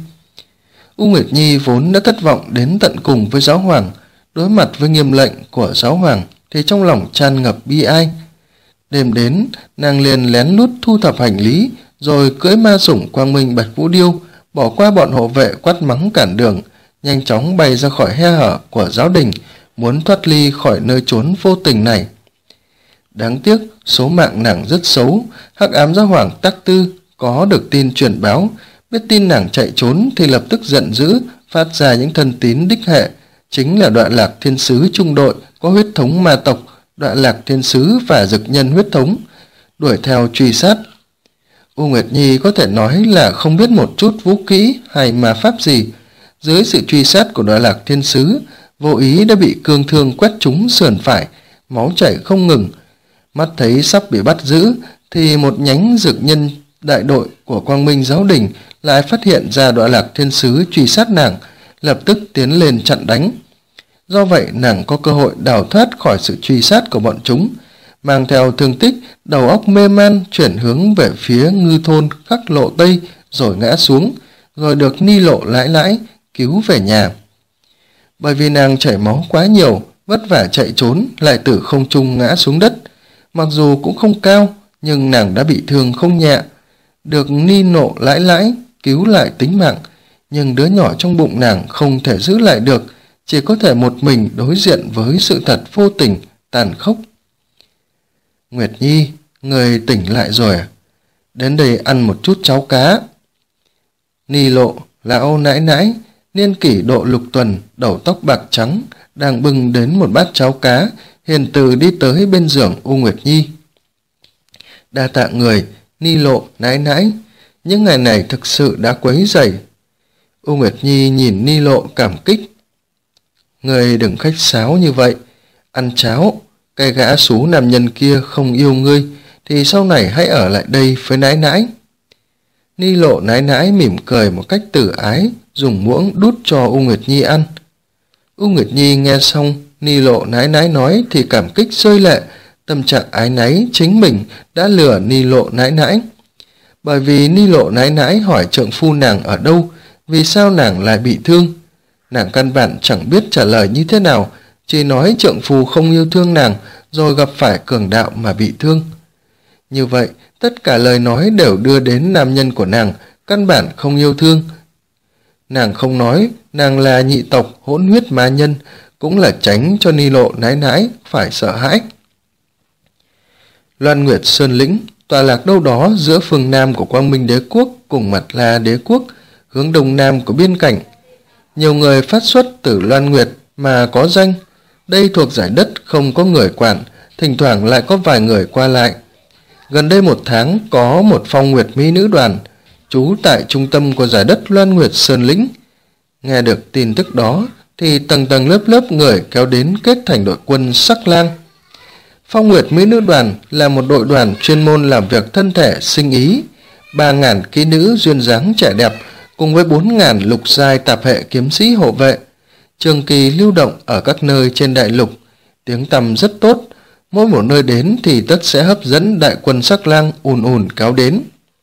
U Nguyệt Nhi vốn đã thất vọng đến tận cùng với giáo hoàng, đối mặt với nghiêm lệnh của giáo hoàng thì trong lòng tràn ngập bi ai. Đêm đến, nàng liền lén lút thu thập hành lý, rồi cưỡi ma sủng Quang Minh Bạch Vũ Điêu, bỏ qua bọn hộ vệ quát mắng cản đường, nhanh chóng bay ra khỏi khe hở của giáo đình, muốn thoát ly khỏi nơi trốn vô tình này. Đáng tiếc, số mạng nàng rất xấu. Hắc Ám Giáo Hoàng Tắc Tư có được tin truyền báo, biết tin nàng chạy trốn thì lập tức giận dữ, phát ra những thân tín đích hệ, chính là Đoạn Lạc Thiên Sứ trung đội có huyết thống ma tộc, Đoạn Lạc Thiên Sứ và Dực Nhân huyết thống, đuổi theo truy sát. U Nguyệt Nhi có thể nói là không biết một chút vũ kỹ hay ma pháp gì. Dưới sự truy sát của Đoạn Lạc Thiên Sứ, vô ý đã bị cương thương quét trúng sườn phải, máu chảy không ngừng. Mắt thấy sắp bị bắt giữ thì một nhánh Dực Nhân đại đội của Quang Minh Giáo Đình lại phát hiện ra Đoạn Lạc Thiên Sứ truy sát nàng, lập tức tiến lên chặn đánh. Do vậy nàng có cơ hội đào thoát khỏi sự truy sát của bọn chúng, mang theo thương tích, đầu óc mê man chuyển hướng về phía ngư thôn Khắc Lộ Tây rồi ngã xuống, rồi được Ni Lộ Lãi Lãi cứu về nhà. Bởi vì nàng chảy máu quá nhiều, vất vả chạy trốn lại từ không trung ngã xuống đất, mặc dù cũng không cao nhưng nàng đã bị thương không nhẹ, được Ni Lộ Lãi Lãi cứu lại tính mạng, nhưng đứa nhỏ trong bụng nàng không thể giữ lại được, chỉ có thể một mình đối diện với sự thật vô tình, tàn khốc. Nguyệt Nhi, người tỉnh lại rồi à? Đến đây ăn một chút cháo cá. Ni Lộ, lão nãi nãi, niên kỷ độ lục tuần, đầu tóc bạc trắng, đang bưng đến một bát cháo cá, hiền từ đi tới bên giường U Nguyệt Nhi. Đa tạ người, Ni Lộ, nãi nãi, những ngày này thực sự đã quấy rầy. U Nguyệt Nhi nhìn Ni Lộ cảm kích. Người đừng khách sáo như vậy, ăn cháo, cái gã xú nam nhân kia không yêu ngươi, thì sau này hãy ở lại đây với nãi nãi. Ni Lộ nãi nãi mỉm cười một cách tử ái, dùng muỗng đút cho U Nguyệt Nhi ăn. U Nguyệt Nhi nghe xong Ni Lộ nãi nãi nói thì cảm kích rơi lệ, tâm trạng ái náy chính mình đã lừa Ni Lộ nãi nãi. Bởi vì Ni Lộ nãi nãi hỏi trượng phu nàng ở đâu, vì sao nàng lại bị thương. Nàng căn bản chẳng biết trả lời như thế nào, chỉ nói trượng phu không yêu thương nàng, rồi gặp phải cường đạo mà bị thương. Như vậy, tất cả lời nói đều đưa đến nam nhân của nàng, căn bản không yêu thương. Nàng không nói nàng là nhị tộc hỗn huyết ma nhân, cũng là tránh cho Ni Lộ nãi nãi phải sợ hãi. Loan Nguyệt Sơn Lĩnh tọa lạc đâu đó giữa phương nam của Quang Minh Đế quốc cùng Mạt La Đế quốc, hướng đông nam của biên cảnh. Nhiều người phát xuất từ Loan Nguyệt mà có danh. Đây thuộc giải đất không có người quản, thỉnh thoảng lại có vài người qua lại. Gần đây một tháng có một phong nguyệt mỹ nữ đoàn trú tại trung tâm của giải đất Loan Nguyệt Sơn Lĩnh. Nghe được tin tức đó thì tầng tầng lớp lớp người kéo đến kết thành đội quân Sắc Lang. Phong Nguyệt Mỹ Nữ Đoàn là một đội đoàn chuyên môn làm việc thân thể sinh ý. Ba ngàn kỹ nữ duyên dáng trẻ đẹp cùng với bốn ngàn lục giai tạp hệ kiếm sĩ hộ vệ, trường kỳ lưu động ở các nơi trên đại lục, tiếng tăm rất tốt. Mỗi một nơi đến thì tất sẽ hấp dẫn đại quân Sắc Lang ùn ùn kéo đến.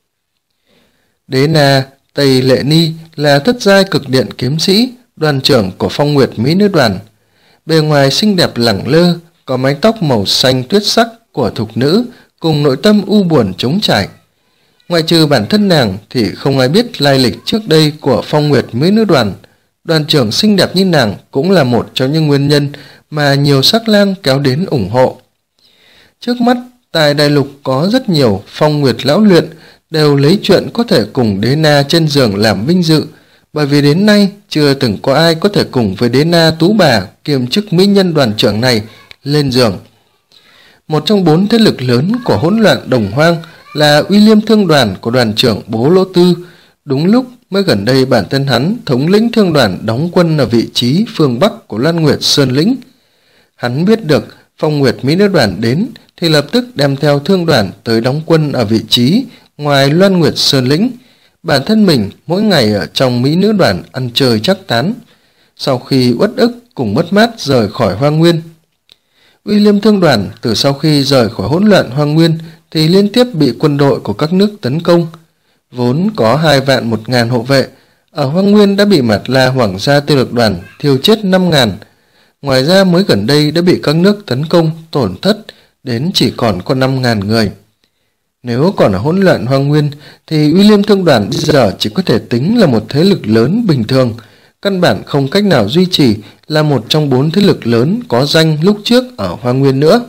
Đế Na Tây Lệ Ni là thất giai cực điện kiếm sĩ, đoàn trưởng của Phong Nguyệt Mỹ Nữ Đoàn. Bề ngoài xinh đẹp lẳng lơ, có mái tóc màu xanh tuyết sắc của thục nữ cùng nội tâm u buồn trống trải. Ngoại trừ bản thân nàng thì không ai biết lai lịch trước đây của Phong Nguyệt Mỹ Nữ Đoàn. Đoàn trưởng xinh đẹp như nàng cũng là một trong những nguyên nhân mà nhiều Sắc Lang kéo đến ủng hộ. Trước mắt, tại đại lục có rất nhiều Phong Nguyệt lão luyện đều lấy chuyện có thể cùng Đế Na trên giường làm vinh dự, bởi vì đến nay chưa từng có ai có thể cùng với Đế Na Tú Bà kiêm chức mỹ nhân đoàn trưởng này lên giường. Một trong bốn thế lực lớn của hỗn loạn Đồng Hoang là William Thương Đoàn của đoàn trưởng Bố Lỗ Tư. Đúng lúc mới gần đây bản thân hắn thống lĩnh thương đoàn đóng quân ở vị trí phương Bắc của Loan Nguyệt Sơn Lĩnh. Hắn biết được Phong Nguyệt Mỹ Nữ Đoàn đến thì lập tức đem theo thương đoàn tới đóng quân ở vị trí ngoài Loan Nguyệt Sơn Lĩnh. Bản thân mình mỗi ngày ở trong Mỹ Nữ Đoàn ăn chơi chắc tán. Sau khi uất ức cùng mất mát rời khỏi Hoang Nguyên, William Thương Đoàn từ sau khi rời khỏi hỗn loạn Hoang Nguyên thì liên tiếp bị quân đội của các nước tấn công. Vốn có hai vạn một ngàn hộ vệ, ở Hoang Nguyên đã bị Mạt La Hoàng gia Tiêu Lực Đoàn thiêu chết năm ngàn. Ngoài ra mới gần đây đã bị các nước tấn công tổn thất đến chỉ còn có năm ngàn người. Nếu còn ở hỗn loạn Hoang Nguyên thì William Thương Đoàn bây giờ chỉ có thể tính là một thế lực lớn bình thường, căn bản không cách nào duy trì là một trong bốn thế lực lớn có danh lúc trước ở Hoang Nguyên nữa.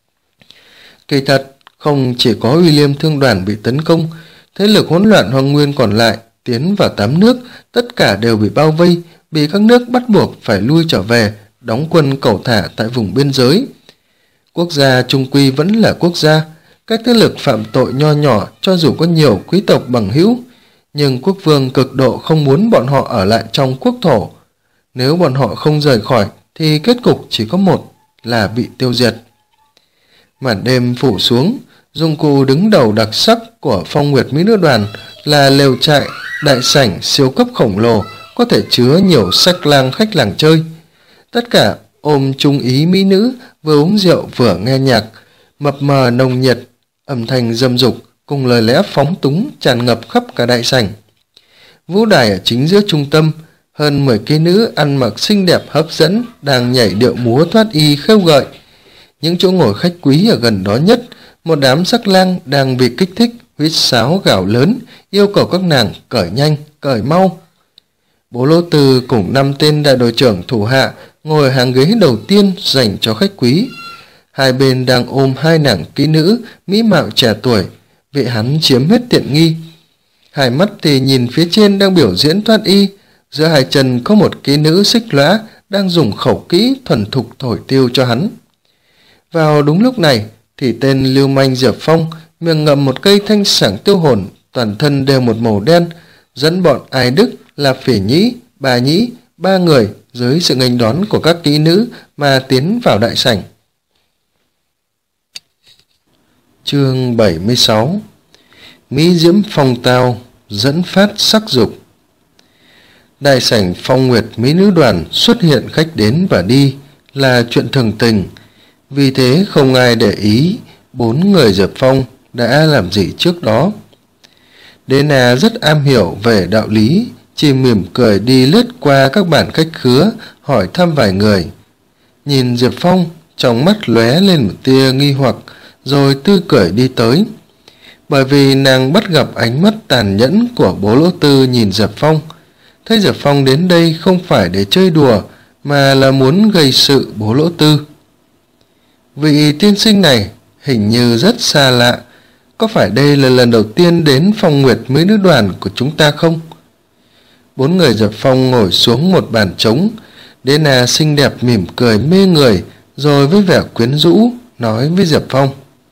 Kỳ thật, không chỉ có William Thương Đoàn bị tấn công, thế lực hỗn loạn Hoang Nguyên còn lại tiến vào tám nước, tất cả đều bị bao vây, bị các nước bắt buộc phải lui trở về, đóng quân cẩu thả tại vùng biên giới. Quốc gia chung quy vẫn là quốc gia, các thế lực phạm tội nho nhỏ cho dù có nhiều quý tộc bằng hữu, nhưng quốc vương cực độ không muốn bọn họ ở lại trong quốc thổ. Nếu bọn họ không rời khỏi thì kết cục chỉ có một là bị tiêu diệt. Màn đêm phủ xuống, dụng cụ đứng đầu đặc sắc của Phong Nguyệt Mỹ Nữ Đoàn là lều trại, đại sảnh siêu cấp khổng lồ có thể chứa nhiều Sắc Lang khách làng chơi. Tất cả ôm chung ý mỹ nữ, vừa uống rượu vừa nghe nhạc, mập mờ nồng nhiệt, âm thanh dâm dục cùng lời lẽ phóng túng tràn ngập khắp cả đại sảnh. Vũ đài ở chính giữa trung tâm, hơn mười kỹ nữ ăn mặc xinh đẹp hấp dẫn đang nhảy điệu múa thoát y khêu gợi. Những chỗ ngồi khách quý ở gần đó nhất, một đám Sắc Lang đang bị kích thích huýt sáo gào lớn, yêu cầu các nàng cởi nhanh, cởi mau. Bố Lỗ Tư cùng năm tên đại đội trưởng thủ hạ ngồi hàng ghế đầu tiên dành cho khách quý. Hai bên đang ôm hai nàng kỹ nữ mỹ mạo trẻ tuổi, vị hắn chiếm hết tiện nghi. Hai mắt thì nhìn phía trên đang biểu diễn thoát y, giữa hai chân có một kỹ nữ xích lõa đang dùng khẩu kỹ thuần thục thổi tiêu cho hắn. Vào đúng lúc này thì tên lưu manh Diệp Phong miệng ngậm một cây thanh sảng tiêu hồn, toàn thân đều một màu đen, dẫn bọn Ai Đức, là Phỉ Nhĩ, Bà Nhĩ, ba người dưới sự nghênh đón của các kỹ nữ mà tiến vào đại sảnh. Chương bảy mươi sáu. Mỹ diễm phong tao, dẫn phát sắc dục. Đại sảnh Phong Nguyệt Mỹ Nữ Đoàn xuất hiện khách đến và đi là chuyện thường tình, vì thế không ai để ý bốn người Diệp Phong đã làm gì trước đó. Đế Na rất am hiểu về đạo lý, chỉ mỉm cười đi lướt qua các bản khách khứa, hỏi thăm vài người. Nhìn Diệp Phong, trong mắt lóe lên một tia nghi hoặc, rồi tươi cười đi tới. Bởi vì nàng bắt gặp ánh mắt tàn nhẫn của Bố Lỗ Tư nhìn Diệp Phong, thấy Diệp Phong đến đây không phải để chơi đùa, mà là muốn gây sự Bố Lỗ Tư. Vị tiên sinh này hình như rất xa lạ, có phải đây là lần đầu tiên đến Phong Nguyệt Mỹ Nữ Đoàn của chúng ta không? Bốn người Diệp Phong ngồi xuống một bàn trống. Đế Na xinh đẹp mỉm cười mê người, rồi với vẻ quyến rũ nói với Diệp Phong.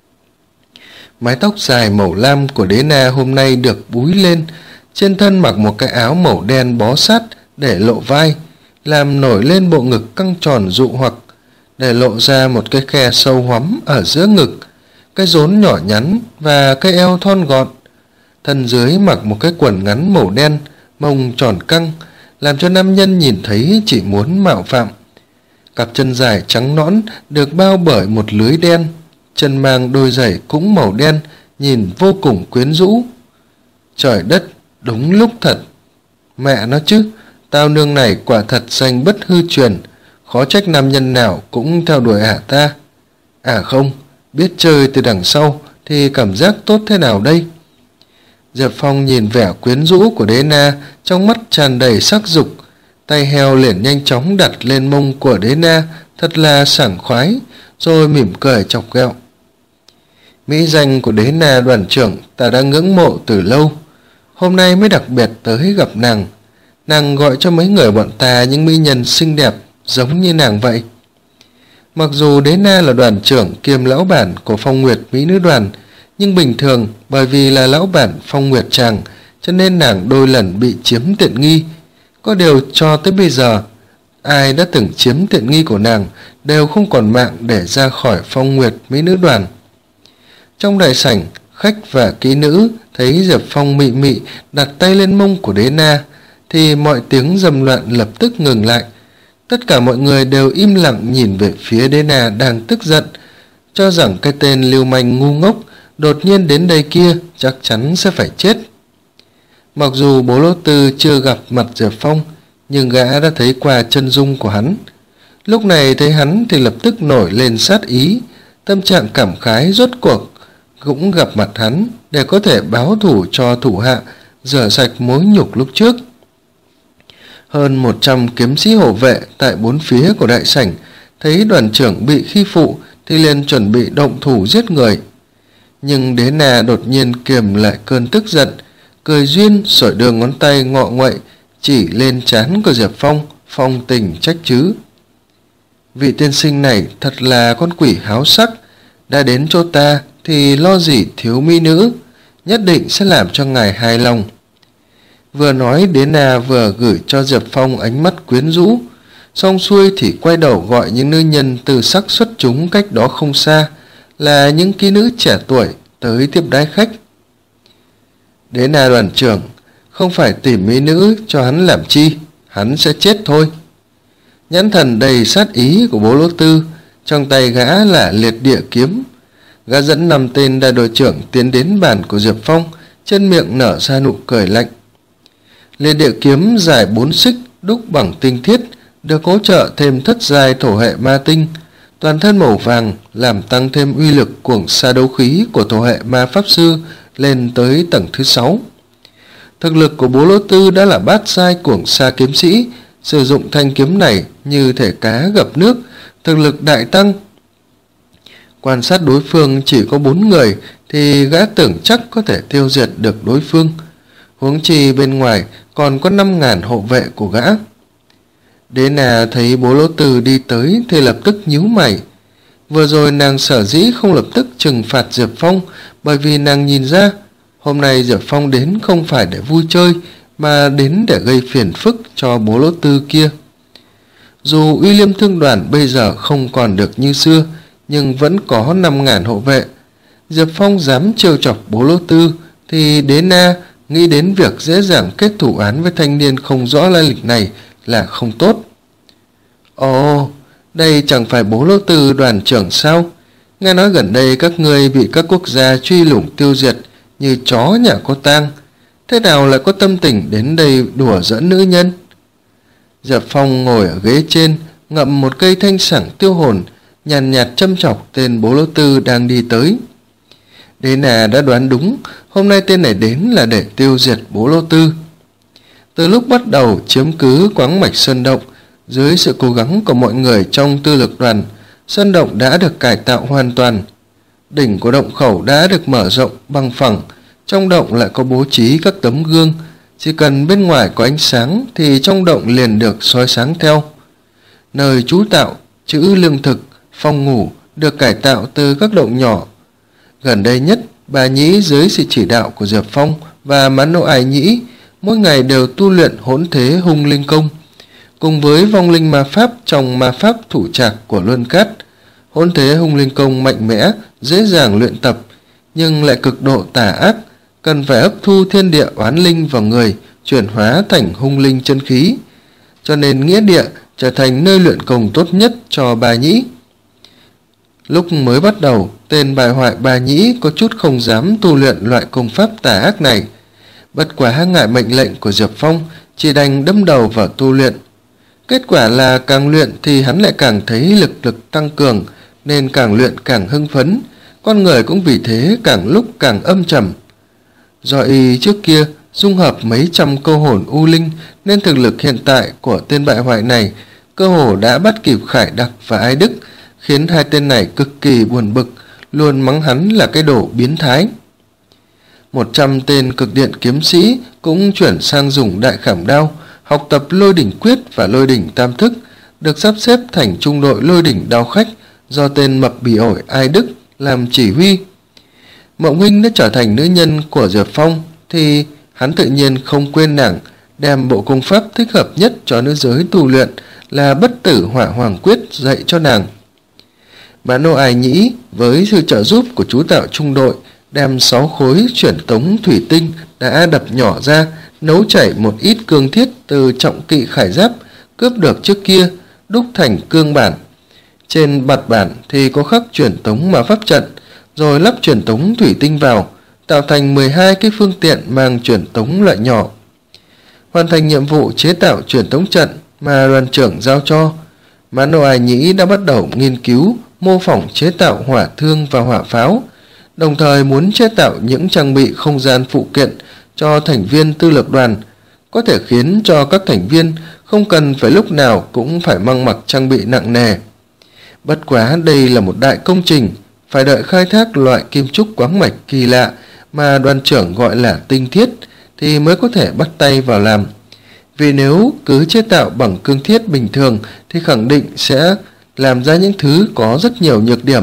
Mái tóc dài màu lam của Đế Na hôm nay được búi lên, trên thân mặc một cái áo màu đen bó sát để lộ vai, làm nổi lên bộ ngực căng tròn dụ hoặc, để lộ ra một cái khe sâu hoắm ở giữa ngực, cái rốn nhỏ nhắn và cái eo thon gọn. Thân dưới mặc một cái quần ngắn màu đen, mông tròn căng, làm cho nam nhân nhìn thấy chỉ muốn mạo phạm. Cặp chân dài trắng nõn được bao bởi một lưới đen, chân mang đôi giày cũng màu đen, nhìn vô cùng quyến rũ. Trời đất, đúng lúc thật. Mẹ nó chứ, tao nương này quả thật danh bất hư truyền, khó trách nam nhân nào cũng theo đuổi ả ta. À không, biết chơi từ đằng sau thì cảm giác tốt thế nào đây? Diệp Phong nhìn vẻ quyến rũ của Đế Na, trong mắt tràn đầy sắc dục. Tay heo liền nhanh chóng đặt lên mông của Đế Na, thật là sảng khoái, rồi mỉm cười chọc ghẹo. Mỹ danh của Đế Na đoàn trưởng ta đã ngưỡng mộ từ lâu, hôm nay mới đặc biệt tới gặp nàng. Nàng gọi cho mấy người bọn ta những mỹ nhân xinh đẹp giống như nàng vậy. Mặc dù Đế Na là đoàn trưởng kiêm lão bản của Phong Nguyệt Mỹ Nữ Đoàn, nhưng bình thường bởi vì là lão bản Phong Nguyệt Tràng, cho nên nàng đôi lần bị chiếm tiện nghi. Có điều cho tới bây giờ, ai đã từng chiếm tiện nghi của nàng đều không còn mạng để ra khỏi Phong Nguyệt Mỹ Nữ Đoàn. Trong đại sảnh, khách và kỹ nữ thấy Diệp Phong mị mị đặt tay lên mông của Đế Na, thì mọi tiếng dầm loạn lập tức ngừng lại. Tất cả mọi người đều im lặng nhìn về phía Đế Na đang tức giận, cho rằng cái tên lưu manh ngu ngốc đột nhiên đến đây kia chắc chắn sẽ phải chết. Mặc dù Bố Lỗ Tư chưa gặp mặt Diệp Phong, nhưng gã đã thấy qua chân dung của hắn. Lúc này thấy hắn thì lập tức nổi lên sát ý, tâm trạng cảm khái rốt cuộc cũng gặp mặt hắn để có thể báo thù cho thủ hạ, rửa sạch mối nhục lúc trước. Hơn một trăm kiếm sĩ hộ vệ tại bốn phía của đại sảnh thấy đoàn trưởng bị khi phụ thì liền chuẩn bị động thủ giết người. Nhưng Đế Na đột nhiên kiềm lại cơn tức giận, cười duyên rồi đưa ngón tay ngọ nguậy chỉ lên trán của Diệp Phong, phong tình trách chứ. Vị tiên sinh này thật là con quỷ háo sắc, đã đến chỗ ta thì lo gì thiếu mỹ nữ, nhất định sẽ làm cho ngài hài lòng. Vừa nói Đế Na vừa gửi cho Diệp Phong ánh mắt quyến rũ, xong xuôi thì quay đầu gọi những nữ nhân từ sắc xuất chúng cách đó không xa, là những kỹ nữ trẻ tuổi tới tiếp đái khách. Đế Na đoàn trưởng, không phải tìm mỹ nữ cho hắn làm chi, hắn sẽ chết thôi. Nhãn thần đầy sát ý của Bố Lỗ Tư, trong tay gã là liệt địa kiếm. Gã dẫn năm tên đại đội trưởng tiến đến bàn của Diệp Phong, trên miệng nở ra nụ cười lạnh. Liệt địa kiếm dài bốn xích, đúc bằng tinh thiết, được hỗ trợ thêm thất giai thổ hệ ma tinh, toàn thân màu vàng, làm tăng thêm uy lực cuồng sa đấu khí của thổ hệ ma pháp sư lên tới tầng thứ sáu. Thực lực của Bố Lỗ Tư đã là bát giai cuồng sa kiếm sĩ, sử dụng thanh kiếm này như thể cá gặp nước, thực lực đại tăng. Quan sát đối phương chỉ có bốn người thì gã tưởng chắc có thể tiêu diệt được đối phương, huống chi bên ngoài còn có năm ngàn hộ vệ của gã. Đế Na thấy Bố Lỗ Tư đi tới thì lập tức nhíu mày. Vừa rồi nàng sở dĩ không lập tức trừng phạt Diệp Phong, bởi vì nàng nhìn ra hôm nay Diệp Phong đến không phải để vui chơi, mà đến để gây phiền phức cho Bố Lỗ Tư kia. Dù uy liêm thương đoàn bây giờ không còn được như xưa, nhưng vẫn có năm ngàn hộ vệ. Diệp Phong dám trêu chọc Bố Lỗ Tư thì Đế Na nghĩ đến việc dễ dàng kết thủ án với thanh niên không rõ lai lịch này là không tốt. Ồ, đây chẳng phải Bố Lỗ Tư đoàn trưởng sao? Nghe nói gần đây các ngươi bị các quốc gia truy lùng tiêu diệt như chó nhà có tang, thế nào lại có tâm tình đến đây đùa giỡn nữ nhân? Diệp Phong ngồi ở ghế trên, ngậm một cây thanh sảng tiêu hồn, nhàn nhạt, nhạt châm chọc tên Bố Lỗ Tư đang đi tới. Đế Na đã đoán đúng, hôm nay tên này đến là để tiêu diệt Bố Lỗ Tư. Từ lúc bắt đầu chiếm cứ Quáng Mạch Sơn Động, dưới sự cố gắng của mọi người trong tư lực đoàn, Sơn Động đã được cải tạo hoàn toàn. Đỉnh của động khẩu đã được mở rộng bằng phẳng, trong động lại có bố trí các tấm gương, Chỉ cần bên ngoài có ánh sáng thì trong động liền được soi sáng theo. Nơi trú tạo, trữ lương thực, phòng ngủ được cải tạo từ các động nhỏ. Gần đây nhất, bà Nhĩ dưới sự chỉ đạo của Diệp Phong và Mãn Nộ Ái Nhĩ mỗi ngày đều tu luyện hỗn thế hung linh công. Cùng với vong linh ma pháp trong ma pháp thủ trạc của Luân Cát, hỗn thế hung linh công mạnh mẽ, dễ dàng luyện tập, nhưng lại cực độ tà ác, cần phải hấp thu thiên địa oán linh vào người, chuyển hóa thành hung linh chân khí. Cho nên nghĩa địa trở thành nơi luyện công tốt nhất cho bà Nhĩ. Lúc mới bắt đầu, tên bại hoại bà Nhĩ có chút không dám tu luyện loại công pháp tà ác này. Bất quá ngại mệnh lệnh của Diệp Phong, chỉ đành đâm đầu vào tu luyện. Kết quả là càng luyện thì hắn lại càng thấy lực lực tăng cường, nên càng luyện càng hưng phấn, con người cũng vì thế càng lúc càng âm trầm. Do y trước kia dung hợp mấy trăm câu hồn u linh, nên thực lực hiện tại của tên bại hoại này cơ hồ đã bắt kịp Khải Đặc và Ái Đức, khiến hai tên này cực kỳ buồn bực, luôn mắng hắn là cái đồ biến thái. Một trăm tên cực điện kiếm sĩ cũng chuyển sang dùng đại khảm đao, học tập lôi đỉnh quyết và lôi đỉnh tam thức, được sắp xếp thành trung đội lôi đỉnh đao khách do tên mập bỉ ổi Ai Đức làm chỉ huy. Mộng Huynh đã trở thành nữ nhân của Diệp Phong thì hắn tự nhiên không quên nàng, đem bộ công pháp thích hợp nhất cho nữ giới tu luyện là bất tử hỏa hoàng quyết dạy cho nàng. Mãn Nộ Ái Nhĩ với sự trợ giúp của chú tạo trung đội đem sáu khối chuyển tống thủy tinh đã đập nhỏ ra, nấu chảy một ít cương thiết từ trọng kỵ khải giáp cướp được trước kia, đúc thành cương bản. Trên mặt bản thì có khắc truyền tống ma pháp trận, rồi lắp truyền tống thủy tinh vào, tạo thành mười hai cái phương tiện mang truyền tống loại nhỏ. Hoàn thành nhiệm vụ chế tạo truyền tống trận mà đoàn trưởng giao cho, Mãn Nộ Ái Nhĩ đã bắt đầu nghiên cứu mô phỏng chế tạo hỏa thương và hỏa pháo, đồng thời muốn chế tạo những trang bị không gian phụ kiện cho thành viên tư lược đoàn, có thể khiến cho các thành viên không cần phải lúc nào cũng phải mang mặc trang bị nặng nề. Bất quá đây là một đại công trình, phải đợi khai thác loại kim trúc quáng mạch kỳ lạ mà đoàn trưởng gọi là tinh thiết thì mới có thể bắt tay vào làm. Vì nếu cứ chế tạo bằng cương thiết bình thường thì khẳng định sẽ làm ra những thứ có rất nhiều nhược điểm.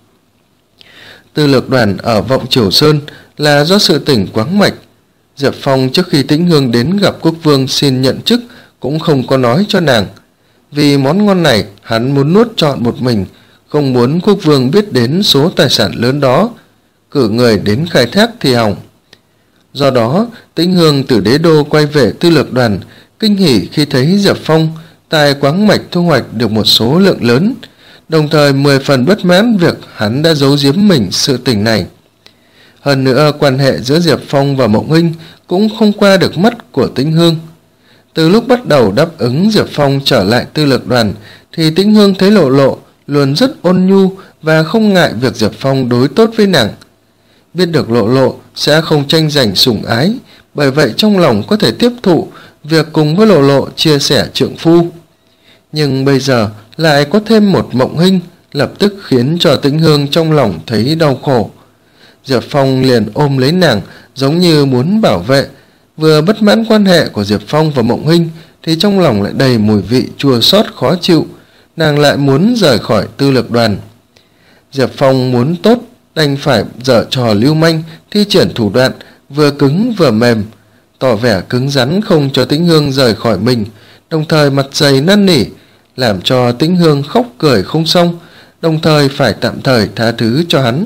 Tư lược đoàn ở Vọng Triều Sơn là do sự tỉnh quáng mạch. Diệp Phong trước khi Tĩnh Hương đến gặp quốc vương xin nhận chức cũng không có nói cho nàng. Vì món ngon này hắn muốn nuốt trọn một mình, không muốn quốc vương biết đến số tài sản lớn đó, cử người đến khai thác thì hỏng. Do đó, Tĩnh Hương từ đế đô quay về tư lược đoàn, kinh hỉ khi thấy Diệp Phong tài quáng mạch thu hoạch được một số lượng lớn, đồng thời mười phần bất mãn việc hắn đã giấu giếm mình sự tình này. Hơn nữa, quan hệ giữa Diệp Phong và Mộng Huynh cũng không qua được mắt của Tĩnh Hương. Từ lúc bắt đầu đáp ứng Diệp Phong trở lại tư lược đoàn thì Tĩnh Hương thấy Lộ Lộ luôn rất ôn nhu và không ngại việc Diệp Phong đối tốt với nàng. Biết được Lộ Lộ sẽ không tranh giành sủng ái, bởi vậy trong lòng có thể tiếp thụ việc cùng với Lộ Lộ chia sẻ trượng phu. Nhưng bây giờ lại có thêm một Mộng Huynh, lập tức khiến cho Tĩnh Hương trong lòng thấy đau khổ. Diệp Phong liền ôm lấy nàng giống như muốn bảo vệ. Vừa bất mãn quan hệ của Diệp Phong và Mộng Huynh thì trong lòng lại đầy mùi vị chua xót khó chịu, nàng lại muốn rời khỏi tư lược đoàn. Diệp Phong muốn tốt đành phải giở trò lưu manh, thi triển thủ đoạn vừa cứng vừa mềm, tỏ vẻ cứng rắn không cho Tĩnh Hương rời khỏi mình, đồng thời mặt dày năn nỉ, làm cho Tĩnh Hương khóc cười không xong, đồng thời phải tạm thời tha thứ cho hắn.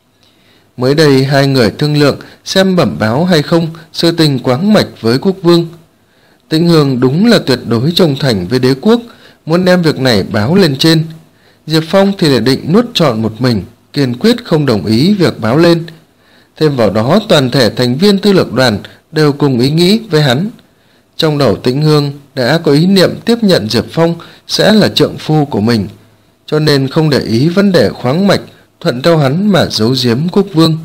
Mới đây hai người thương lượng xem bẩm báo hay không sự tình quáng mạch với quốc vương. Tĩnh Hương đúng là tuyệt đối trung thành với đế quốc, muốn đem việc này báo lên trên. Diệp Phong thì lại định nuốt trọn một mình, kiên quyết không đồng ý việc báo lên. Thêm vào đó toàn thể thành viên tư lược đoàn đều cùng ý nghĩ với hắn. Trong đầu Tĩnh Hương đã có ý niệm tiếp nhận Diệp Phong sẽ là trượng phu của mình, cho nên không để ý vấn đề khoáng mạch, thuận theo hắn mà giấu giếm quốc vương.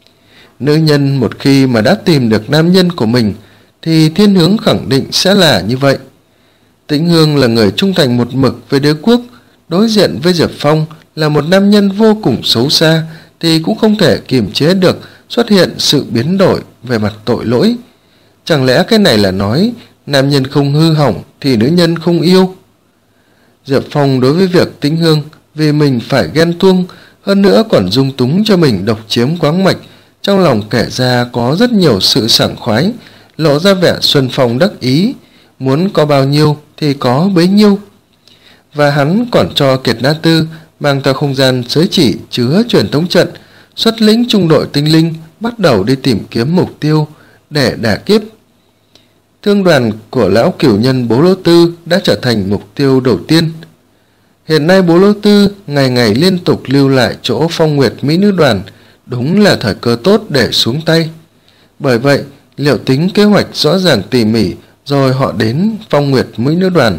Nữ nhân một khi mà đã tìm được nam nhân của mình thì thiên hướng khẳng định sẽ là như vậy. Tĩnh Hương là người trung thành một mực với đế quốc, đối diện với Diệp Phong là một nam nhân vô cùng xấu xa thì cũng không thể kiềm chế được xuất hiện sự biến đổi về mặt tội lỗi. Chẳng lẽ cái này là nói nam nhân không hư hỏng thì nữ nhân không yêu? Diệp Phong đối với việc Tĩnh Hương vì mình phải ghen tuông, hơn nữa còn dung túng cho mình độc chiếm quáng mạch, trong lòng kể ra có rất nhiều sự sảng khoái, lộ ra vẻ xuân phong đắc ý, muốn có bao nhiêu thì có bấy nhiêu. Và hắn còn cho Kiệt Na Tư mang theo không gian giới chỉ chứa truyền tống trận, xuất lĩnh trung đội tinh linh bắt đầu đi tìm kiếm mục tiêu để đả kiếp. Thương đoàn của lão cửu nhân Bố Lô Tư đã trở thành mục tiêu đầu tiên. Hiện nay Bố Lô Tư ngày ngày liên tục lưu lại chỗ Phong Nguyệt Mỹ Nữ Đoàn, đúng là thời cơ tốt để xuống tay. Bởi vậy, Liệu tính kế hoạch rõ ràng tỉ mỉ, rồi họ đến Phong Nguyệt Mỹ Nữ Đoàn.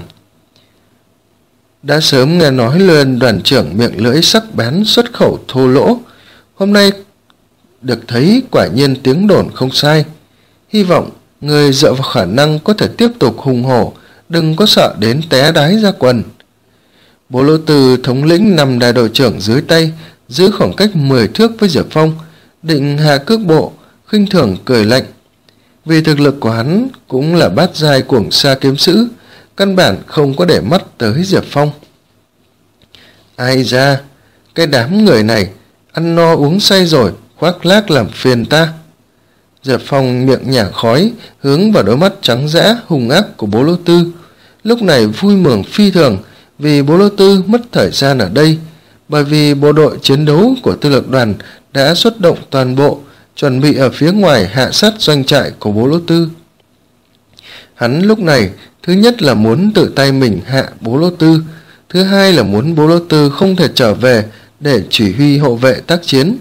Đã sớm nghe nói lên đoàn trưởng miệng lưỡi sắc bén, xuất khẩu thô lỗ, hôm nay được thấy quả nhiên tiếng đồn không sai. Hy vọng người dựa vào khả năng có thể tiếp tục hùng hổ, đừng có sợ đến té đái ra quần. Bố Lô Tư thống lĩnh năm đại đội trưởng dưới tay, giữ khoảng cách mười thước với Diệp Phong, định hạ cước bộ, khinh thường cười lạnh. Vì thực lực của hắn cũng là bát giai cuồng sa kiếm sĩ, căn bản không có để mắt tới Diệp Phong. Ai ra, cái đám người này ăn no uống say rồi, khoác lác làm phiền ta. Diệp Phong miệng nhả khói, hướng vào đôi mắt trắng dã hung ác của Bố Lô Tư. Lúc này vui mừng phi thường, vì Bố Lô Tư mất thời gian ở đây, bởi vì bộ đội chiến đấu của tư lược đoàn đã xuất động toàn bộ, chuẩn bị ở phía ngoài hạ sát doanh trại của Bố Lô Tư. Hắn lúc này thứ nhất là muốn tự tay mình hạ Bố Lô Tư, thứ hai là muốn Bố Lô Tư không thể trở về để chỉ huy hộ vệ tác chiến.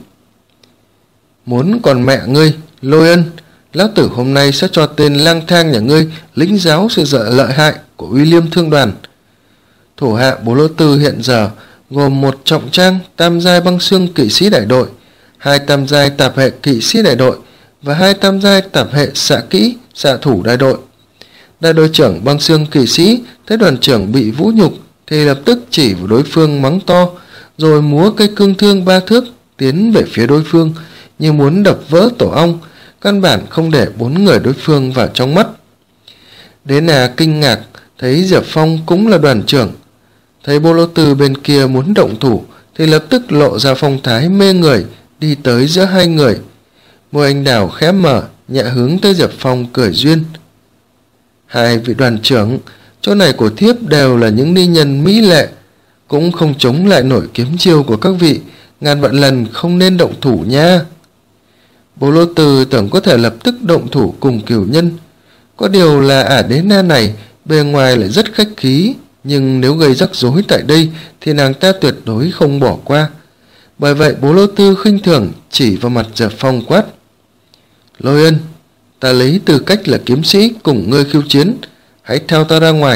Muốn còn mẹ ngươi, Lôi Ân, lão tử hôm nay sẽ cho tên lang thang nhà ngươi lĩnh giáo sự dợ lợi hại của uy liêm thương đoàn. Thủ hạ Bố Lô Tư hiện giờ gồm một trọng trang tam giai băng xương kỵ sĩ đại đội, hai tam giai tạp hệ kỵ sĩ đại đội và hai tam giai tạp hệ xạ kỹ xạ thủ đại đội. Đại đội trưởng băng xương kỵ sĩ thấy đoàn trưởng bị vũ nhục thì lập tức chỉ vào đối phương mắng to, rồi múa cây cương thương ba thước tiến về phía đối phương như muốn đập vỡ tổ ong, căn bản không để bốn người đối phương vào trong mắt. Đế Na kinh ngạc thấy Diệp Phong cũng là đoàn trưởng, thấy Bố Lô Tư bên kia muốn động thủ thì lập tức lộ ra phong thái mê người, đi tới giữa hai người. Môi anh đào khẽ mở, nhẹ hướng tới Diệp Phong cười duyên. Hai vị đoàn trưởng, chỗ này của thiếp đều là những ni nhân mỹ lệ, cũng không chống lại nổi kiếm chiêu của các vị, ngàn vạn lần không nên động thủ nha. Bố Lô Tư tưởng có thể lập tức động thủ cùng cửu nhân, có điều là ả Đế Na này bề ngoài lại rất khách khí, nhưng nếu gây rắc rối tại đây thì nàng ta tuyệt đối không bỏ qua. Bởi vậy Bố Lô Tư khinh thường chỉ vào mặt Diệp Phong quát: Lôi Ân, ta lấy tư cách là kiếm sĩ cùng ngươi khiêu chiến, hãy theo ta ra ngoài.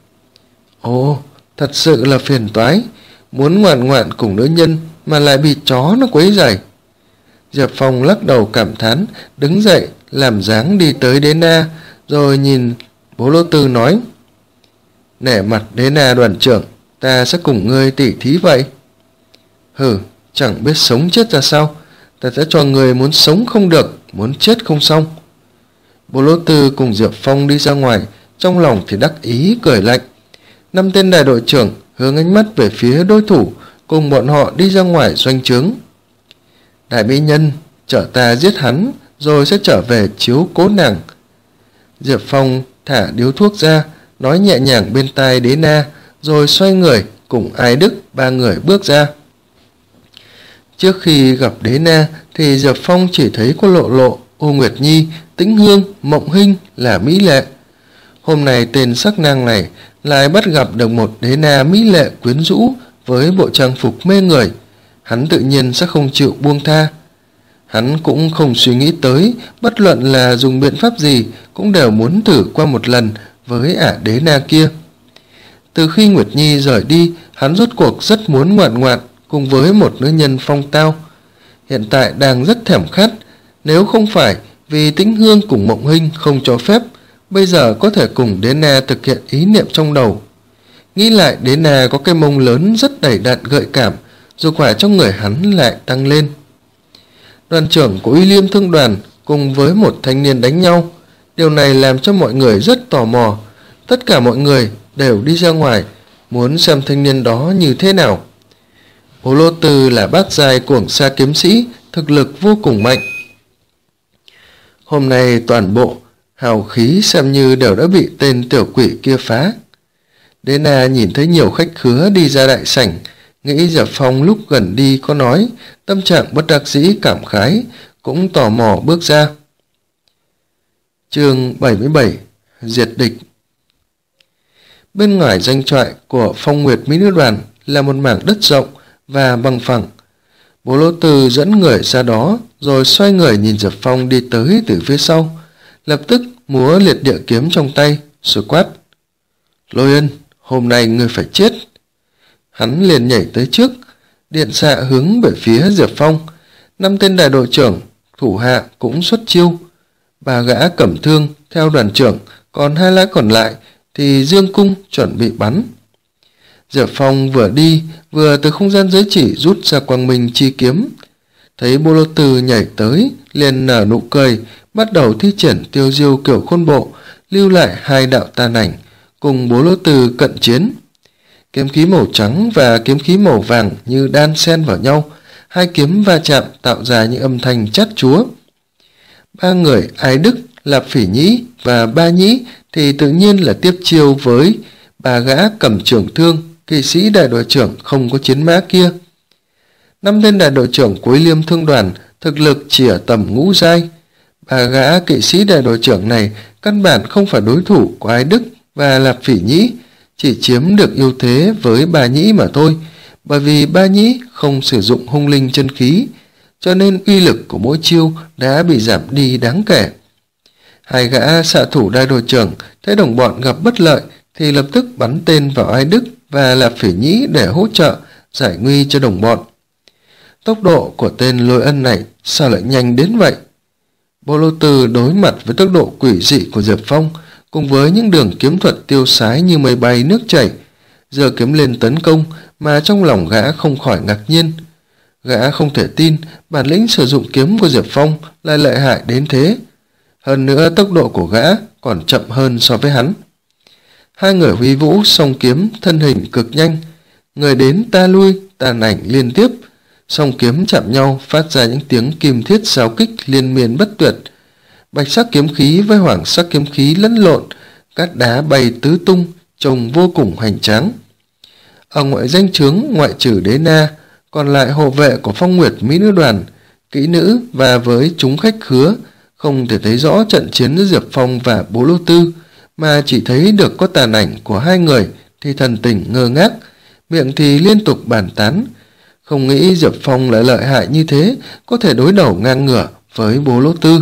Ồ, thật sự là phiền toái, muốn ngoạn ngoạn cùng nữ nhân mà lại bị chó nó quấy rầy. Diệp Phong lắc đầu cảm thán, đứng dậy làm dáng đi tới Đế Na, rồi nhìn Bố Lô Tư nói: Nể mặt Đế Na đoàn trưởng, ta sẽ cùng ngươi tỉ thí vậy. Hừ, chẳng biết sống chết ra sao, ta sẽ cho người muốn sống không được, muốn chết không xong. Bố Lô Tư cùng Diệp Phong đi ra ngoài, trong lòng thì đắc ý cười lạnh. Năm tên đại đội trưởng hướng ánh mắt về phía đối thủ, cùng bọn họ đi ra ngoài doanh trướng. Đại mỹ nhân, chở ta giết hắn, rồi sẽ trở về chiếu cố nàng. Diệp Phong thả điếu thuốc ra, nói nhẹ nhàng bên tai Đế Na, rồi xoay người cùng Ai Đức ba người bước ra. Trước khi gặp Đế Na thì Diệp Phong chỉ thấy có Lộ Lộ, Ô Nguyệt Nhi, Tĩnh Hương, Mộng Hinh là mỹ lệ. Hôm nay tên sắc nàng này lại bắt gặp được một Đế Na mỹ lệ quyến rũ với bộ trang phục mê người, hắn tự nhiên sẽ không chịu buông tha. Hắn cũng không suy nghĩ tới bất luận là dùng biện pháp gì cũng đều muốn thử qua một lần với ả Đế Na kia. Từ khi Nguyệt Nhi rời đi, hắn rốt cuộc rất muốn ngoạn ngoạn cùng với một nữ nhân phong tao. Hiện tại đang rất thèm khát, nếu không phải vì Tĩnh Hương cùng Mộng Hinh không cho phép, bây giờ có thể cùng Đế Na thực hiện ý niệm trong đầu. Nghĩ lại Đế Na có cái mông lớn rất đầy đặn gợi cảm, dục hỏa trong người hắn lại tăng lên. Đoàn trưởng của uy liêm thương đoàn cùng với một thanh niên đánh nhau, Điều này làm cho mọi người rất tò mò. Tất cả mọi người đều đi ra ngoài, muốn xem thanh niên đó như thế nào. Bố Lô Tư là bát giai cuồng sa kiếm sĩ, thực lực vô cùng mạnh. Hôm nay toàn bộ hào khí xem như đều đã bị tên tiểu quỷ kia phá. Đế Na nhìn thấy nhiều khách khứa đi ra đại sảnh, nghĩ Diệp Phong lúc gần đi có nói, tâm trạng bất đắc dĩ cảm khái, cũng tò mò bước ra. Chương bảy mươi bảy, diệt địch. Bên ngoài doanh trại của Phong Nguyệt Mỹ Nữ Đoàn là một mảng đất rộng và bằng phẳng. Bố Lô Tư dẫn người ra đó, rồi xoay người nhìn Diệp Phong đi tới từ phía sau, lập tức múa liệt địa kiếm trong tay, rồi quát: Lôi Ân, hôm nay ngươi phải chết. Hắn liền nhảy tới trước, điện xạ hướng về phía Diệp Phong. Năm tên đại đội trưởng thủ hạ cũng xuất chiêu. Ba gã cầm thương theo đoàn trưởng, còn hai gã còn lại thì dương cung chuẩn bị bắn. Diệp Phong vừa đi vừa từ không gian giới chỉ rút ra quang minh chi kiếm. Thấy Bố Lô Tư nhảy tới, liền nở nụ cười, bắt đầu thi triển tiêu diêu kiểu khôn bộ, lưu lại hai đạo tàn ảnh cùng Bố Lô Tư cận chiến. Kiếm khí màu trắng và kiếm khí màu vàng như đan xen vào nhau, hai kiếm va chạm tạo ra những âm thanh chát chúa. Ba người Ái Đức, Lạp Phỉ Nhĩ và Ba Nhĩ thì tự nhiên là tiếp chiêu với ba gã cầm trưởng thương, kỵ sĩ đại đội trưởng không có chiến mã kia. Năm tên đại đội trưởng Cuối Liêm Thương Đoàn thực lực chỉ ở tầm ngũ giai. Ba gã kỵ sĩ đại đội trưởng này căn bản không phải đối thủ của Ái Đức và Lạp Phỉ Nhĩ, chỉ chiếm được ưu thế với Ba Nhĩ mà thôi, bởi vì Ba Nhĩ không sử dụng hung linh chân khí, cho nên uy lực của mỗi chiêu đã bị giảm đi đáng kể. Hai gã xạ thủ đại đội trưởng thấy đồng bọn gặp bất lợi thì lập tức bắn tên vào Ái Đức và Lạp Phỉ Nhĩ để hỗ trợ giải nguy cho đồng bọn. Tốc độ của tên Lôi Ân này sao lại nhanh đến vậy? Bố Lô Tư đối mặt với tốc độ quỷ dị của Diệp Phong, cùng với những đường kiếm thuật tiêu sái như mây bay nước chảy, giơ kiếm lên tấn công, mà trong lòng gã không khỏi ngạc nhiên. Gã không thể tin bản lĩnh sử dụng kiếm của Diệp Phong lại lợi hại đến thế. Hơn nữa tốc độ của gã còn chậm hơn so với hắn. Hai người huy vũ song kiếm, thân hình cực nhanh, người đến ta lui, tàn ảnh liên tiếp, song kiếm chạm nhau phát ra những tiếng kim thiết giao kích liên miên bất tuyệt. Bạch sắc kiếm khí với hoàng sắc kiếm khí lẫn lộn, cát đá bay tứ tung, trông vô cùng hoành tráng. Ở ngoại danh chướng ngoại trừ Đế Na, còn lại hộ vệ của Phong Nguyệt Mỹ Nữ Đoàn, kỹ nữ và với chúng khách khứa không thể thấy rõ trận chiến giữa Diệp Phong và Bố Lô Tư, mà chỉ thấy được có tàn ảnh của hai người thì thần tình ngơ ngác, miệng thì liên tục bàn tán. Không nghĩ Diệp Phong lại lợi hại như thế, có thể đối đầu ngang ngửa với Bố Lô Tư.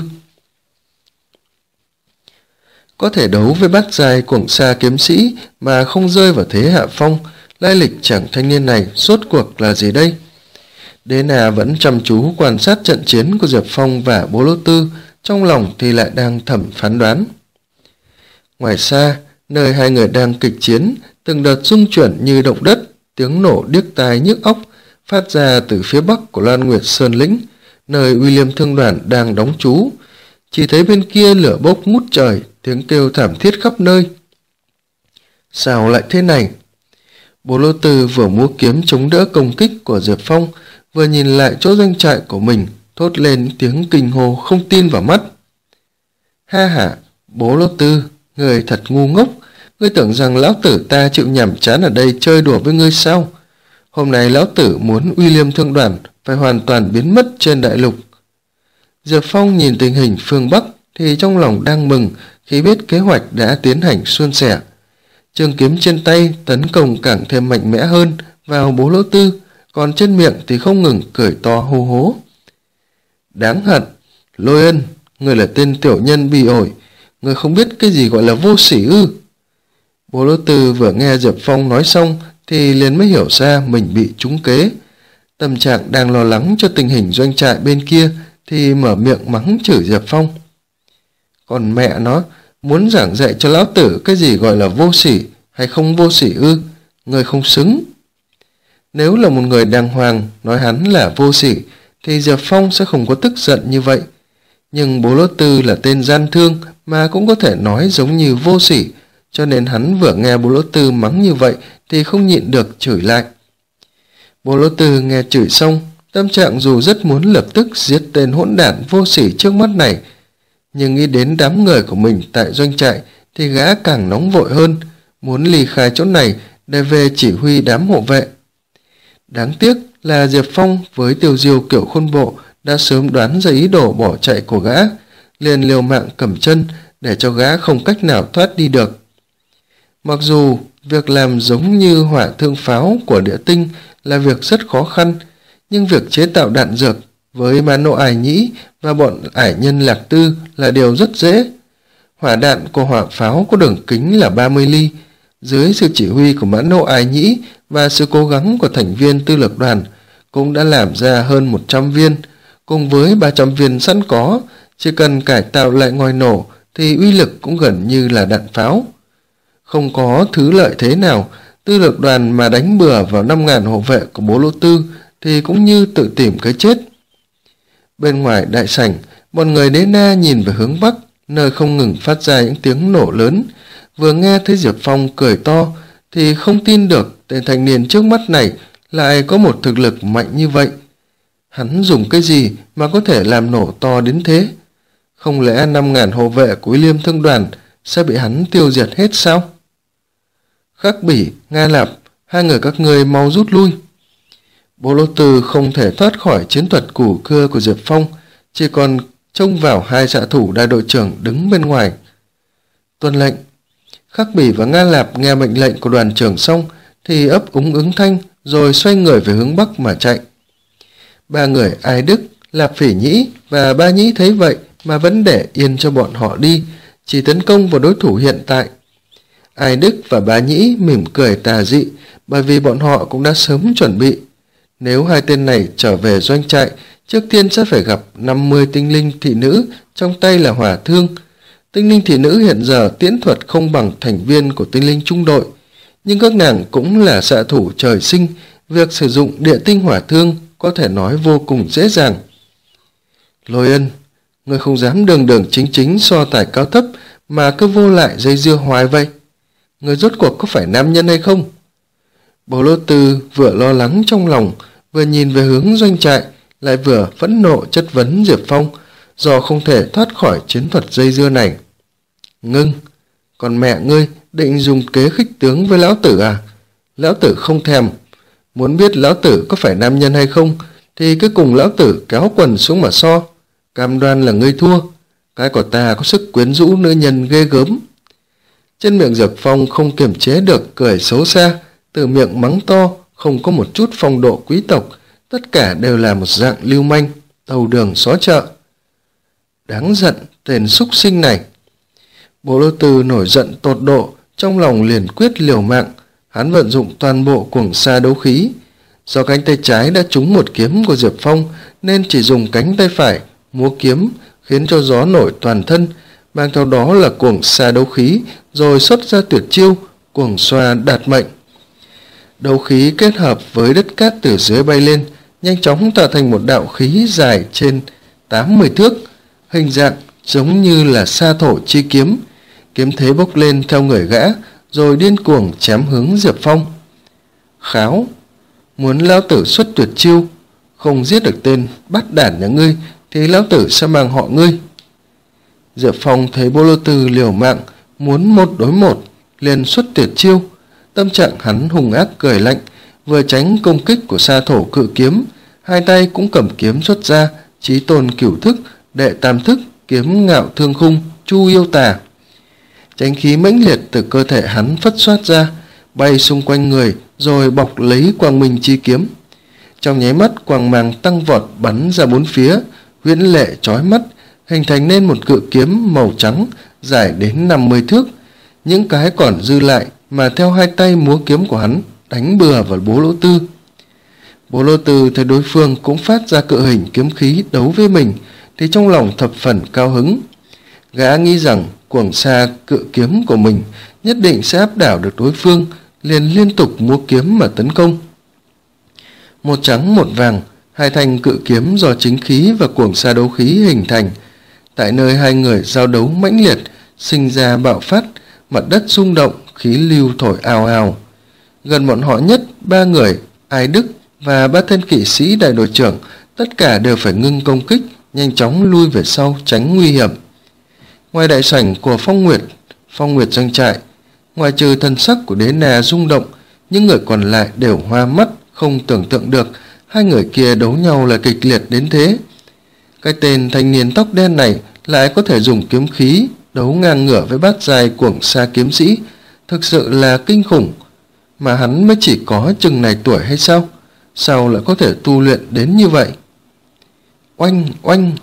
Có thể đấu với bát giai cuồng sa kiếm sĩ mà không rơi vào thế hạ phong, lai lịch chàng thanh niên này rốt cuộc là gì đây? Đế Na vẫn chăm chú quan sát trận chiến của Diệp Phong và Bố Lô Tư, trong lòng thì lại đang thầm phán đoán. Ngoài xa, nơi hai người đang kịch chiến, từng đợt rung chuyển như động đất, tiếng nổ điếc tai nhức óc phát ra từ phía bắc của Loan Nguyệt Sơn Lĩnh, nơi William Thương Đoàn đang đóng trú. Chỉ thấy bên kia lửa bốc ngút trời, tiếng kêu thảm thiết khắp nơi. Sao lại thế này? Bố Lô Tư vừa múa kiếm chống đỡ công kích của Diệp Phong, vừa nhìn lại chỗ doanh trại của mình, thốt lên tiếng kinh hô không tin vào mắt. Ha ha, Bố Lô Tư, người thật ngu ngốc, ngươi tưởng rằng lão tử ta chịu nhàm chán ở đây chơi đùa với ngươi sao? Hôm nay lão tử muốn William Thương Đoàn phải hoàn toàn biến mất trên đại lục. Diệp Phong nhìn tình hình phương Bắc thì trong lòng đang mừng khi biết kế hoạch đã tiến hành suôn sẻ. Trường kiếm trên tay tấn công càng thêm mạnh mẽ hơn vào Bố Lô Tư, còn trên miệng thì không ngừng cười to hô hố. Đáng hận, Lôi Ân, người là tên tiểu nhân bị ổi, người không biết cái gì gọi là vô sỉ ư? Bố Lô Tư vừa nghe Diệp Phong nói xong thì liền mới hiểu ra mình bị trúng kế. Tâm trạng đang lo lắng cho tình hình doanh trại bên kia thì mở miệng mắng chửi Diệp Phong. Còn mẹ nó, muốn giảng dạy cho lão tử cái gì gọi là vô sỉ hay không vô sỉ ư? Người không xứng. Nếu là một người đàng hoàng nói hắn là vô sỉ thì Diệp Phong sẽ không có tức giận như vậy. Nhưng Bố Lỗ Tư là tên gian thương mà cũng có thể nói giống như vô sỉ, cho nên hắn vừa nghe Bố Lỗ Tư mắng như vậy thì không nhịn được chửi lại. Bố Lỗ Tư nghe chửi xong, tâm trạng dù rất muốn lập tức giết tên hỗn đản vô sỉ trước mắt này, nhưng nghĩ đến đám người của mình tại doanh trại thì gã càng nóng vội hơn, muốn ly khai chỗ này để về chỉ huy đám hộ vệ. Đáng tiếc là Diệp Phong với Tiêu Diêu kiểu khôn bộ đã sớm đoán ra ý đồ bỏ chạy của gã, liền liều mạng cầm chân để cho gã không cách nào thoát đi được. Mặc dù việc làm giống như hỏa thương pháo của địa tinh là việc rất khó khăn, nhưng việc chế tạo đạn dược với Mã Nộ Ải Nhĩ và bọn ải nhân Lạc Tư là điều rất dễ. Hỏa đạn của hỏa pháo có đường kính là ba mươi ly. Dưới sự chỉ huy của Mã Nộ Ải Nhĩ và sự cố gắng của thành viên tư lược đoàn cũng đã làm ra hơn một trăm viên, cùng với ba trăm viên sẵn có, chỉ cần cải tạo lại ngòi nổ thì uy lực cũng gần như là đạn pháo. Không có thứ lợi thế nào, tư lược đoàn mà đánh bừa vào năm ngàn hộ vệ của Bố Lỗ Tư thì cũng như tự tìm cái chết. Bên ngoài đại sảnh, bọn người Đế Na nhìn về hướng bắc, nơi không ngừng phát ra những tiếng nổ lớn. Vừa nghe thấy Diệp Phong cười to thì không tin được tên thanh niên trước mắt này lại có một thực lực mạnh như vậy. Hắn dùng cái gì mà có thể làm nổ to đến thế? Không lẽ năm ngàn hộ vệ của Liêm Thương đoàn sẽ bị hắn tiêu diệt hết sao? Khắc Bỉ, Nga Lạp, hai người các ngươi mau rút lui. Bố Lỗ Tư không thể thoát khỏi chiến thuật củ cưa của Diệp Phong, chỉ còn trông vào hai xạ thủ đại đội trưởng đứng bên ngoài. Tuân lệnh. Khắc Bỉ và Nga Lạp nghe mệnh lệnh của đoàn trưởng xong thì ấp úng ứng thanh rồi xoay người về hướng bắc mà chạy. Ba người Ai Đức, Lạp Phỉ Nhĩ và Ba Nhĩ thấy vậy mà vẫn để yên cho bọn họ đi, chỉ tấn công vào đối thủ hiện tại. Ai Đức và Ba Nhĩ mỉm cười tà dị, bởi vì bọn họ cũng đã sớm chuẩn bị. Nếu hai tên này trở về doanh trại, trước tiên sẽ phải gặp năm mươi tinh linh thị nữ, trong tay là hỏa thương. Tinh linh thị nữ hiện giờ tiễn thuật không bằng thành viên của tinh linh trung đội, nhưng các nàng cũng là xạ thủ trời sinh, việc sử dụng địa tinh hỏa thương có thể nói vô cùng dễ dàng. Lôi Ân, người không dám đường đường chính chính so tài cao thấp mà cứ vô lại dây dưa hoài vậy. Người rốt cuộc có phải nam nhân hay không? Bố Lỗ Tư vừa lo lắng trong lòng, vừa nhìn về hướng doanh trại, lại vừa phẫn nộ chất vấn Diệp Phong, do không thể thoát khỏi chiến thuật dây dưa này. Ngưng, còn mẹ ngươi định dùng kế khích tướng với lão tử à? Lão tử không thèm. Muốn biết lão tử có phải nam nhân hay không thì cứ cùng lão tử kéo quần xuống mà so. Cam đoan là ngươi thua. Cái của ta có sức quyến rũ nữ nhân ghê gớm. Trên miệng Diệp Phong không kiềm chế được cười xấu xa, từ miệng mắng to, không có một chút phong độ quý tộc, tất cả đều là một dạng lưu manh, đầu đường xó chợ. Đáng giận, tên súc sinh này. Bố Lỗ Tư nổi giận tột độ, trong lòng liền quyết liều mạng. Hắn vận dụng toàn bộ cuồng sa đấu khí. Do cánh tay trái đã trúng một kiếm của Diệp Phong, nên chỉ dùng cánh tay phải múa kiếm, khiến cho gió nổi toàn thân, mang theo đó là cuồng sa đấu khí, rồi xuất ra tuyệt chiêu cuồng xoa đạt mệnh. Đấu khí kết hợp với đất cát từ dưới bay lên, nhanh chóng tạo thành một đạo khí dài trên tám mươi thước, hình dạng giống như là sa thổ chi kiếm. Kiếm thế bốc lên theo người gã, rồi điên cuồng chém hướng Diệp Phong. Kháo, muốn lão tử xuất tuyệt chiêu, không giết được tên bắt đản nhà ngươi thì lão tử sẽ mang họ ngươi. Diệp Phong thấy Bố Lỗ Tư liều mạng, muốn một đối một, liền xuất tuyệt chiêu. Tâm trạng hắn hung ác cười lạnh, vừa tránh công kích của sa thổ cự kiếm, hai tay cũng cầm kiếm xuất ra, chí tôn cửu thức, đệ tam thức, kiếm ngạo thương khung, chu yêu tà. Chánh khí mãnh liệt từ cơ thể hắn phất xoát ra, bay xung quanh người rồi bọc lấy quang minh chi kiếm. Trong nháy mắt quang mang tăng vọt bắn ra bốn phía, huyễn lệ chói mắt, hình thành nên một cự kiếm màu trắng dài đến năm mươi thước. Những cái còn dư lại mà theo hai tay múa kiếm của hắn đánh bừa vào Bố Lỗ Tư. Bố Lỗ Tư thấy đối phương cũng phát ra cự hình kiếm khí đấu với mình thì trong lòng thập phần cao hứng. Gã nghĩ rằng cuồng sa cự kiếm của mình nhất định sẽ áp đảo được đối phương, liền liên tục múa kiếm mà tấn công. Một trắng một vàng, hai thanh cự kiếm do chính khí và cuồng sa đấu khí hình thành. Tại nơi hai người giao đấu mãnh liệt, sinh ra bạo phát, mặt đất rung động, khí lưu thổi ào ào. Gần bọn họ nhất, ba người, Ai Đức và ba tên kỵ sĩ đại đội trưởng, tất cả đều phải ngưng công kích, nhanh chóng lui về sau tránh nguy hiểm. Ngoài đại sảnh của Phong Nguyệt, Phong Nguyệt doanh trại, ngoài trừ thần sắc của Đế Na rung động, những người còn lại đều hoa mắt, không tưởng tượng được hai người kia đấu nhau là kịch liệt đến thế. Cái tên thanh niên tóc đen này lại có thể dùng kiếm khí đấu ngang ngửa với bát dài cuồng sa kiếm sĩ, thực sự là kinh khủng. Mà hắn mới chỉ có chừng này tuổi hay sao? Sao lại có thể tu luyện đến như vậy? Oanh oanh,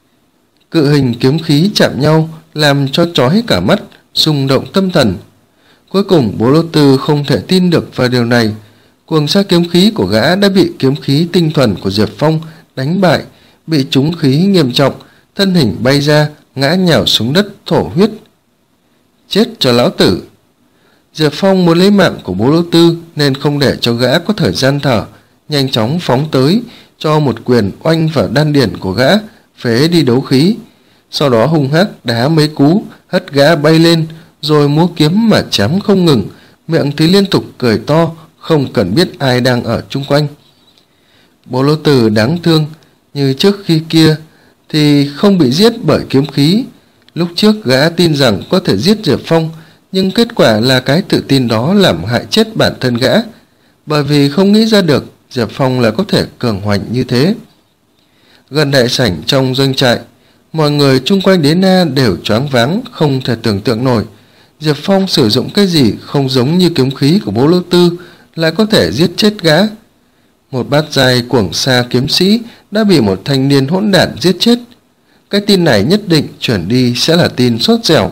cự hình kiếm khí chạm nhau làm cho chói cả mắt, rung động tâm thần. Cuối cùng Bố Lô Tư không thể tin được vào điều này. Cuồng sa kiếm khí của gã đã bị kiếm khí tinh thuần của Diệp Phong đánh bại, bị trúng khí nghiêm trọng, thân hình bay ra, ngã nhào xuống đất thổ huyết. Chết cho lão tử! Diệp Phong muốn lấy mạng của Bố Lô Tư nên không để cho gã có thời gian thở, nhanh chóng phóng tới, cho một quyền oanh vào đan điển của gã, phế đi đấu khí. Sau đó hung hắc đá mấy cú, hất gã bay lên, rồi múa kiếm mà chém không ngừng, miệng thì liên tục cười to, không cần biết ai đang ở chung quanh. Bố Lô Tư đáng thương, như trước khi kia thì không bị giết bởi kiếm khí. Lúc trước gã tin rằng có thể giết Diệp Phong, nhưng kết quả là cái tự tin đó làm hại chết bản thân gã, bởi vì không nghĩ ra được Diệp Phong là có thể cường hoành như thế. Gần đại sảnh trong doanh trại, mọi người chung quanh Đế Na đều choáng váng, không thể tưởng tượng nổi Diệp Phong sử dụng cái gì không giống như kiếm khí của Bố Lô Tư lại có thể giết chết gã. Một bát dài cuồng sa kiếm sĩ đã bị một thanh niên hỗn đản giết chết. Cái tin này nhất định chuyển đi sẽ là tin sốt dẻo.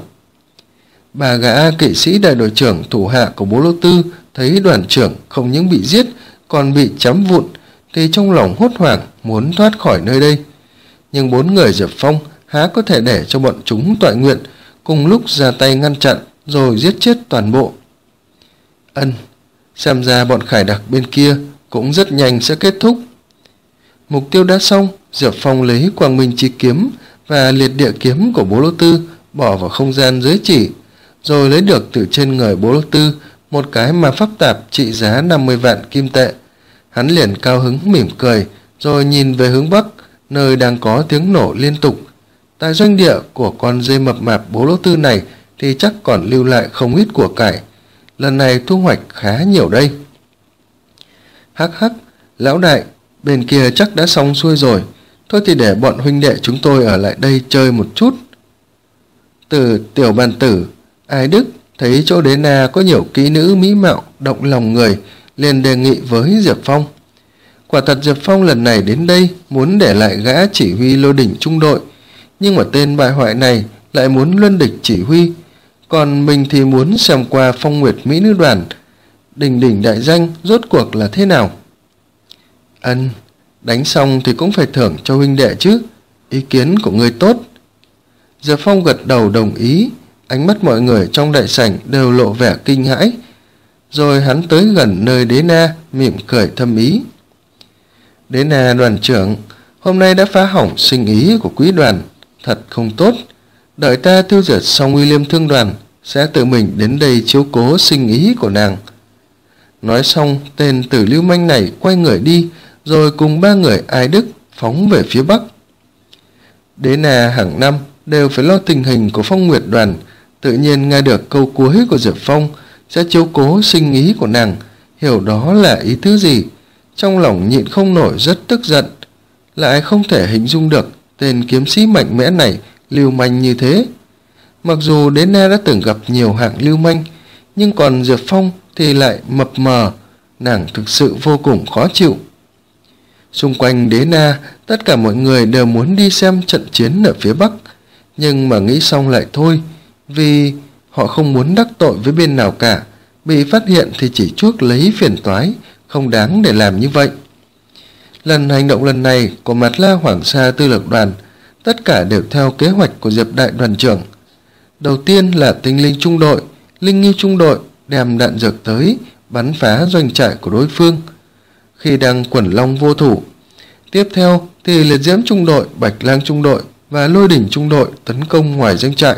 Bà gã kỵ sĩ đại đội trưởng thủ hạ của Bố Lô Tư thấy đoàn trưởng không những bị giết còn bị chém vụn thì trong lòng hốt hoảng muốn thoát khỏi nơi đây. Nhưng bốn người Diệp Phong há có thể để cho bọn chúng toại nguyện cùng lúc ra tay ngăn chặn rồi giết chết toàn bộ. Ân, xem ra bọn khải đặc bên kia cũng rất nhanh sẽ kết thúc. Mục tiêu đã xong, Diệp Phong lấy Quang Minh Chi kiếm và Liệt Địa kiếm của Bố Lô Tư bỏ vào không gian dưới chỉ, rồi lấy được từ trên người Bố Lô Tư một cái ma pháp tạp trị giá năm mươi vạn kim tệ. Hắn liền cao hứng mỉm cười, rồi nhìn về hướng bắc, nơi đang có tiếng nổ liên tục. Tại doanh địa của con dê mập mạp Bố Lô Tư này thì chắc còn lưu lại không ít của cải. Lần này thu hoạch khá nhiều đây. Hắc hắc, lão đại, bên kia chắc đã xong xuôi rồi. Thôi thì để bọn huynh đệ chúng tôi ở lại đây chơi một chút. Từ tiểu bàn tử, Ai Đức thấy chỗ Đế Na có nhiều kỹ nữ mỹ mạo động lòng người, liền đề nghị với Diệp Phong. Quả thật Diệp Phong lần này đến đây muốn để lại gã chỉ huy Lôi Đỉnh trung đội, nhưng mà tên bại hoại này lại muốn luân địch chỉ huy, còn mình thì muốn xem qua Phong Nguyệt Mỹ Nữ Đoàn đỉnh đỉnh đại danh rốt cuộc là thế nào. Ân, đánh xong thì cũng phải thưởng cho huynh đệ chứ, ý kiến của người tốt. Diệp Phong gật đầu đồng ý, ánh mắt mọi người trong đại sảnh đều lộ vẻ kinh hãi. Rồi hắn tới gần nơi Đế Na, mỉm cười thâm ý. Đế Na đoàn trưởng, hôm nay đã phá hỏng sinh ý của quý đoàn, thật không tốt. Đợi ta tiêu diệt xong Uy Liêm thương đoàn, sẽ tự mình đến đây chiếu cố sinh ý của nàng. Nói xong, tên tử lưu manh này quay người đi, rồi cùng ba người Ai Đức phóng về phía bắc. Đế Na hàng năm đều phải lo tình hình của Phong Nguyệt đoàn, tự nhiên nghe được câu cuối của Diệp Phong sẽ chiếu cố sinh ý của nàng, hiểu đó là ý thứ gì, trong lòng nhịn không nổi rất tức giận, lại không thể hình dung được tên kiếm sĩ mạnh mẽ này lưu manh như thế. Mặc dù Đế Na đã từng gặp nhiều hạng lưu manh, nhưng còn Diệp Phong thì lại mập mờ, nàng thực sự vô cùng khó chịu. Xung quanh Đế Na, tất cả mọi người đều muốn đi xem trận chiến ở phía bắc, nhưng mà nghĩ xong lại thôi, vì họ không muốn đắc tội với bên nào cả, bị phát hiện thì chỉ chuốc lấy phiền toái, không đáng để làm như vậy. Lần hành động lần này của Mạt La Hoàng Sa Tư Lược đoàn, tất cả đều theo kế hoạch của Diệp đại đoàn trưởng. Đầu tiên là tinh linh trung đội, linh ngưu trung đội đem đạn dược tới, bắn phá doanh trại của đối phương khi đang quẩn long vô thủ. Tiếp theo thì liệt diễm trung đội, bạch lang trung đội và lôi đỉnh trung đội tấn công ngoài doanh trại.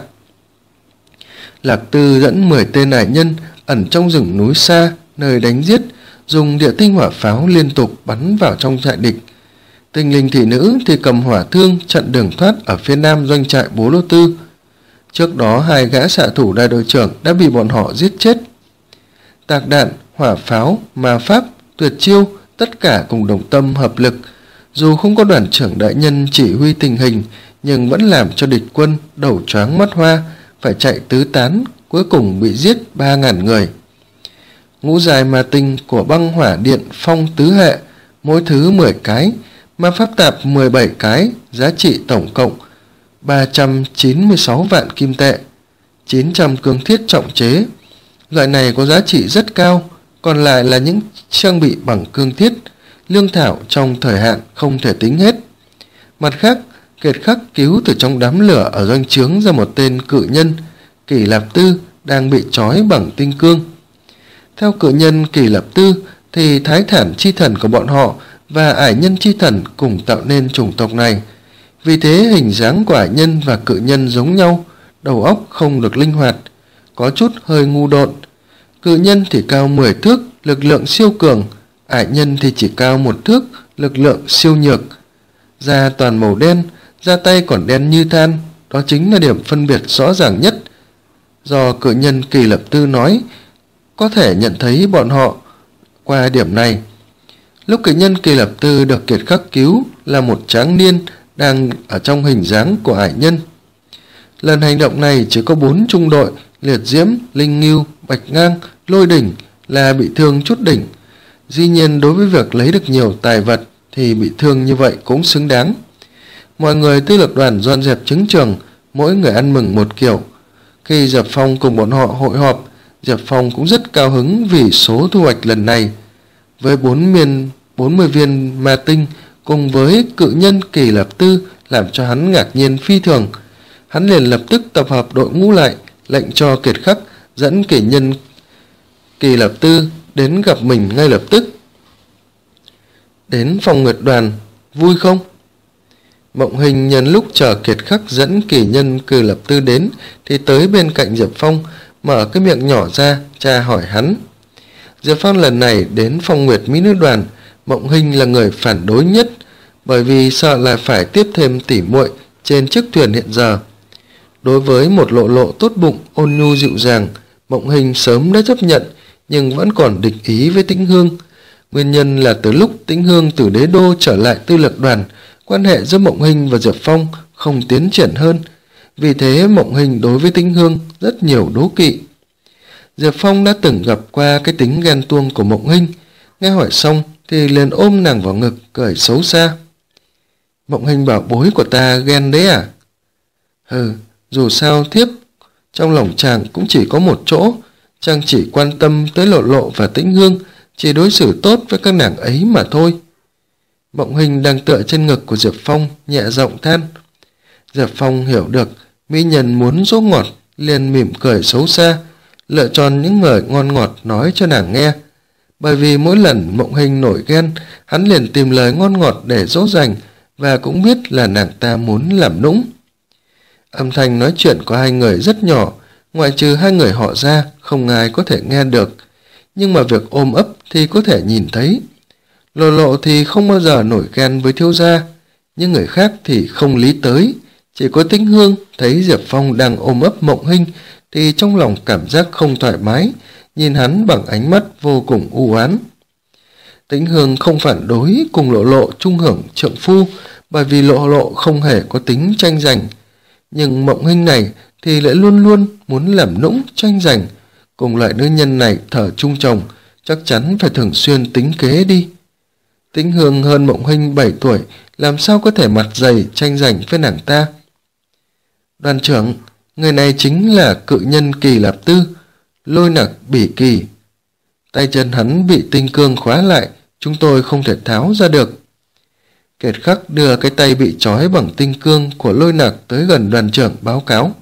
Lạc Tư dẫn mười tên ải nhân ẩn trong rừng núi xa nơi đánh giết, dùng địa tinh hỏa pháo liên tục bắn vào trong trại địch. Tinh linh thị nữ thì cầm hỏa thương chặn đường thoát ở phía nam doanh trại Bố Lô Tư. Trước đó hai gã xạ thủ đại đội trưởng đã bị bọn họ giết chết. Tạc đạn, hỏa pháo, ma pháp, tuyệt chiêu, tất cả cùng đồng tâm hợp lực. Dù không có đoàn trưởng đại nhân chỉ huy tình hình, nhưng vẫn làm cho địch quân đầu choáng mắt hoa, phải chạy tứ tán, cuối cùng bị giết ba ngàn người. Ngũ dài ma tinh của băng hỏa điện phong tứ hệ, mỗi thứ mười cái, ma pháp tạp mười bảy cái, giá trị tổng cộng ba trăm chín mươi sáu vạn kim tệ, chín trăm cương thiết trọng chế. Loại này có giá trị rất cao, còn lại là những trang bị bằng cương thiết, lương thảo trong thời hạn không thể tính hết. Mặt khác, Kiệt Khắc cứu từ trong đám lửa ở doanh trướng ra một tên cự nhân, Kỳ Lạp Tư, đang bị trói bằng tinh cương. Theo cự nhân Kỳ Lạp Tư thì thái thản chi thần của bọn họ và ải nhân chi thần cùng tạo nên chủng tộc này. Vì thế hình dáng của ải nhân và cự nhân giống nhau, đầu óc không được linh hoạt, có chút hơi ngu độn. Cự nhân thì cao mười thước, lực lượng siêu cường, ải nhân thì chỉ cao một thước, lực lượng siêu nhược. Da toàn màu đen, da tay còn đen như than, đó chính là điểm phân biệt rõ ràng nhất. Do cự nhân Kỳ Lập Tư nói, có thể nhận thấy bọn họ qua điểm này. Lúc cự nhân Kỳ Lập Tư được Kiệt Khắc cứu là một tráng niên đang ở trong hình dáng của ải nhân. Lần hành động này chỉ có bốn trung đội Liệt Diễm, Linh Ngưu, Bạch Ngang, Lôi Đỉnh là bị thương chút đỉnh. Dĩ nhiên đối với việc lấy được nhiều tài vật thì bị thương như vậy cũng xứng đáng. Mọi người tư lược đoàn dọn dẹp chứng trường, mỗi người ăn mừng một kiểu. Khi Diệp Phong cùng bọn họ hội họp, Diệp Phong cũng rất cao hứng vì số thu hoạch lần này. Với bốn miền bốn mươi viên ma tinh cùng với cự nhân Kỳ Lập Tư làm cho hắn ngạc nhiên phi thường. Hắn liền lập tức tập hợp đội ngũ lại, lệnh cho Kiệt Khắc dẫn kỷ nhân Kỳ Lập Tư đến gặp mình ngay lập tức. Đến phòng nguyệt đoàn, vui không? Mộng Hình nhân lúc chờ Kiệt Khắc dẫn kỷ nhân Kỳ Lập Tư đến thì tới bên cạnh Diệp Phong, mở cái miệng nhỏ ra, tra hỏi hắn. Diệp Phong lần này đến phong nguyệt mỹ nữ đoàn, Mộng Hình là người phản đối nhất, bởi vì sợ là phải tiếp thêm tỉ muội trên chiếc thuyền hiện giờ. Đối với một lộ lộ tốt bụng, ôn nhu dịu dàng, Mộng Hình sớm đã chấp nhận, nhưng vẫn còn địch ý với Tĩnh Hương. Nguyên nhân là từ lúc Tĩnh Hương từ đế đô trở lại tư lược đoàn, quan hệ giữa Mộng Hình và Diệp Phong không tiến triển hơn. Vì thế Mộng Hình đối với Tĩnh Hương rất nhiều đố kỵ. Diệp Phong đã từng gặp qua cái tính ghen tuông của Mộng Hình, nghe hỏi xong thì liền ôm nàng vào ngực, cười xấu xa. Mộng Hình bảo bối của ta ghen đấy à? Hừ, dù sao thiếp trong lòng chàng cũng chỉ có một chỗ, chàng chỉ quan tâm tới Lộ Lộ và Tĩnh Hương, chỉ đối xử tốt với các nàng ấy mà thôi. Mộng Hình đang tựa trên ngực của Diệp Phong, nhẹ giọng than. Diệp Phong hiểu được mỹ nhân muốn dỗ ngọt, liền mỉm cười xấu xa, lựa chọn những lời ngon ngọt nói cho nàng nghe. Bởi vì mỗi lần Mộng Hình nổi ghen, hắn liền tìm lời ngon ngọt để dỗ dành, và cũng biết là nàng ta muốn làm nũng. Âm thanh nói chuyện của hai người rất nhỏ, ngoại trừ hai người họ ra, không ai có thể nghe được. Nhưng mà việc ôm ấp thì có thể nhìn thấy. Lộ Lộ thì không bao giờ nổi ghen với thiếu gia, nhưng người khác thì không lý tới. Chỉ có Tĩnh Hương thấy Diệp Phong đang ôm ấp Mộng Hình thì trong lòng cảm giác không thoải mái, nhìn hắn bằng ánh mắt vô cùng u oán. Tĩnh Hương không phản đối cùng Lộ Lộ chung hưởng trượng phu, bởi vì Lộ Lộ không hề có tính tranh giành. Nhưng Mộng Hình này thì lại luôn luôn muốn làm nũng tranh giành. Cùng loại nữ nhân này thở chung chồng, chắc chắn phải thường xuyên tính kế đi. Tĩnh Hương hơn Mộng Hình bảy tuổi, làm sao có thể mặt dày tranh giành với nàng ta? Đoàn trưởng, người này chính là cự nhân Kỳ Lạp Tư, Lôi Nặc Bỉ Kỳ. Tay chân hắn bị tinh cương khóa lại, chúng tôi không thể tháo ra được. Kiệt Khắc đưa cái tay bị trói bằng tinh cương của Lôi Nặc tới gần đoàn trưởng báo cáo.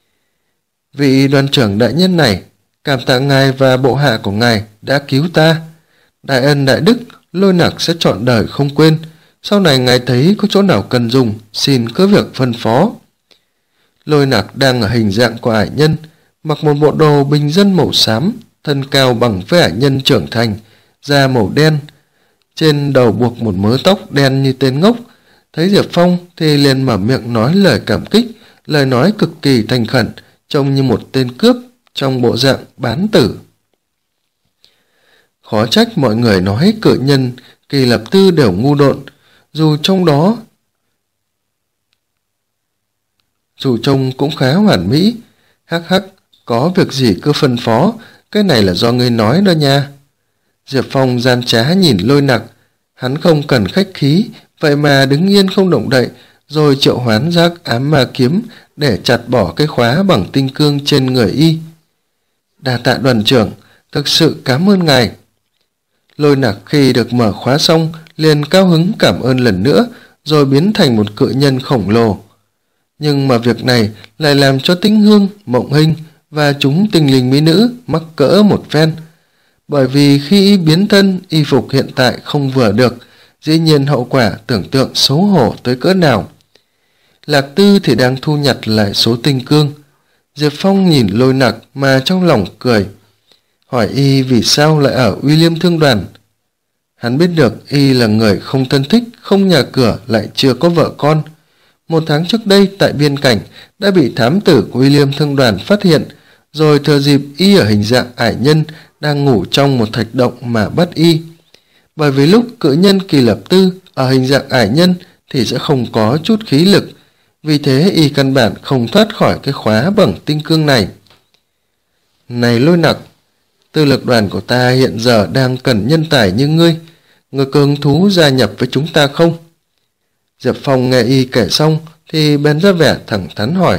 Vị đoàn trưởng đại nhân này, cảm tạ ngài và bộ hạ của ngài đã cứu ta. Đại ân đại đức, Lôi Nặc sẽ trọn đời không quên, Sau này ngài thấy có chỗ nào cần dùng, xin cứ việc phân phó. Lôi Nặc đang ở hình dạng của ải nhân, mặc một bộ đồ bình dân màu xám, thân cao bằng với ải nhân trưởng thành, da màu đen, trên đầu buộc một mớ tóc đen như tên ngốc. Thấy Diệp Phong thì liền mở miệng nói lời cảm kích, lời nói cực kỳ thành khẩn, trông như một tên cướp trong bộ dạng bán tử. Khó trách mọi người nói cự nhân Kỳ Lập Tư đều ngu độn, dù trong đó dù trông cũng khá hoàn mỹ. Hắc hắc, có việc gì cứ phân phó, cái này là do ngươi nói đó nha. Diệp Phong gian trá nhìn Lôi Nặc, hắn không cần khách khí, vậy mà đứng yên không động đậy, rồi triệu hoán giác ám ma kiếm để chặt bỏ cái khóa bằng tinh cương trên người y. Đa tạ đoàn trưởng, thực sự cảm ơn ngài. Lôi Nặc khi được mở khóa xong liền cao hứng cảm ơn lần nữa, rồi biến thành một cự nhân khổng lồ. Nhưng mà việc này lại làm cho Tĩnh Hương, Mộng Hinh và chúng tinh linh mỹ nữ mắc cỡ một phen. Bởi vì khi y biến thân, y phục hiện tại không vừa được, dĩ nhiên hậu quả tưởng tượng xấu hổ tới cỡ nào. Lạc Tư thì đang thu nhặt lại số tinh cương. Diệp Phong nhìn Lôi Nặc mà trong lòng cười, hỏi y vì sao lại ở Uy Liêm Thương Đoàn. Hắn biết được y là người không thân thích, không nhà cửa, lại chưa có vợ con. Một tháng trước đây tại biên cảnh đã bị thám tử của Uy Liêm Thương Đoàn phát hiện, rồi thừa dịp y ở hình dạng ải nhân đang ngủ trong một thạch động mà bắt y. Bởi vì lúc cự nhân Kỳ Lập Tư ở hình dạng ải nhân thì sẽ không có chút khí lực, vì thế y căn bản không thoát khỏi cái khóa bằng tinh cương này. Này Lôi Nặc, tư lực đoàn của ta hiện giờ đang cần nhân tài như ngươi, người cường thú gia nhập với chúng ta không? Diệp Phong nghe y kể xong thì bèn ra vẻ thẳng thắn hỏi.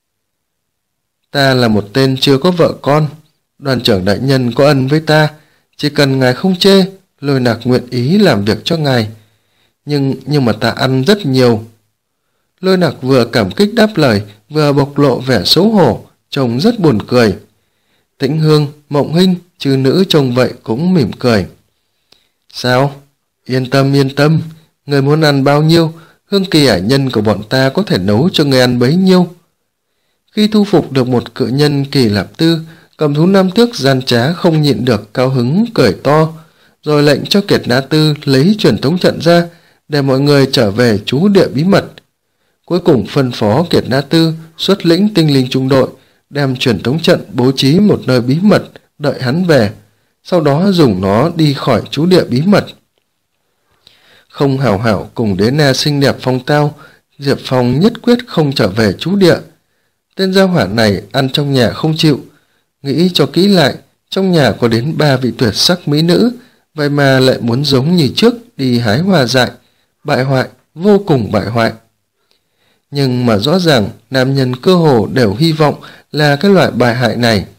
Ta là một tên chưa có vợ con, đoàn trưởng đại nhân có ân với ta, chỉ cần ngài không chê, Lôi Nặc nguyện ý làm việc cho ngài. Nhưng nhưng mà ta ăn rất nhiều. Lôi Nặc vừa cảm kích đáp lời, vừa bộc lộ vẻ xấu hổ, trông rất buồn cười. Tĩnh Hương, Mộng Hinh, chư nữ trông vậy cũng mỉm cười. Sao? Yên tâm yên tâm, người muốn ăn bao nhiêu, hương kỳ ải nhân của bọn ta có thể nấu cho người ăn bấy nhiêu. Khi thu phục được một cự nhân Kỳ Lạp Tư, cầm thú nam tước gian trá không nhịn được cao hứng cười to, rồi lệnh cho Kiệt Na Tư lấy truyền thống trận ra để mọi người trở về trú địa bí mật. Cuối cùng phân phó Kiệt Na Tư xuất lĩnh tinh linh trung đội, đem truyền thống trận bố trí một nơi bí mật đợi hắn về, sau đó dùng nó đi khỏi trú địa bí mật. Không hảo hảo cùng đế na xinh đẹp phong tao, Diệp Phong nhất quyết không trở về trú địa. Tên gia hỏa này ăn trong nhà không chịu, nghĩ cho kỹ lại, trong nhà có đến ba vị tuyệt sắc mỹ nữ, vậy mà lại muốn giống như trước đi hái hoa dại, bại hoại, vô cùng bại hoại. Nhưng mà rõ ràng nam nhân cơ hồ đều hy vọng là cái loại bài hại này.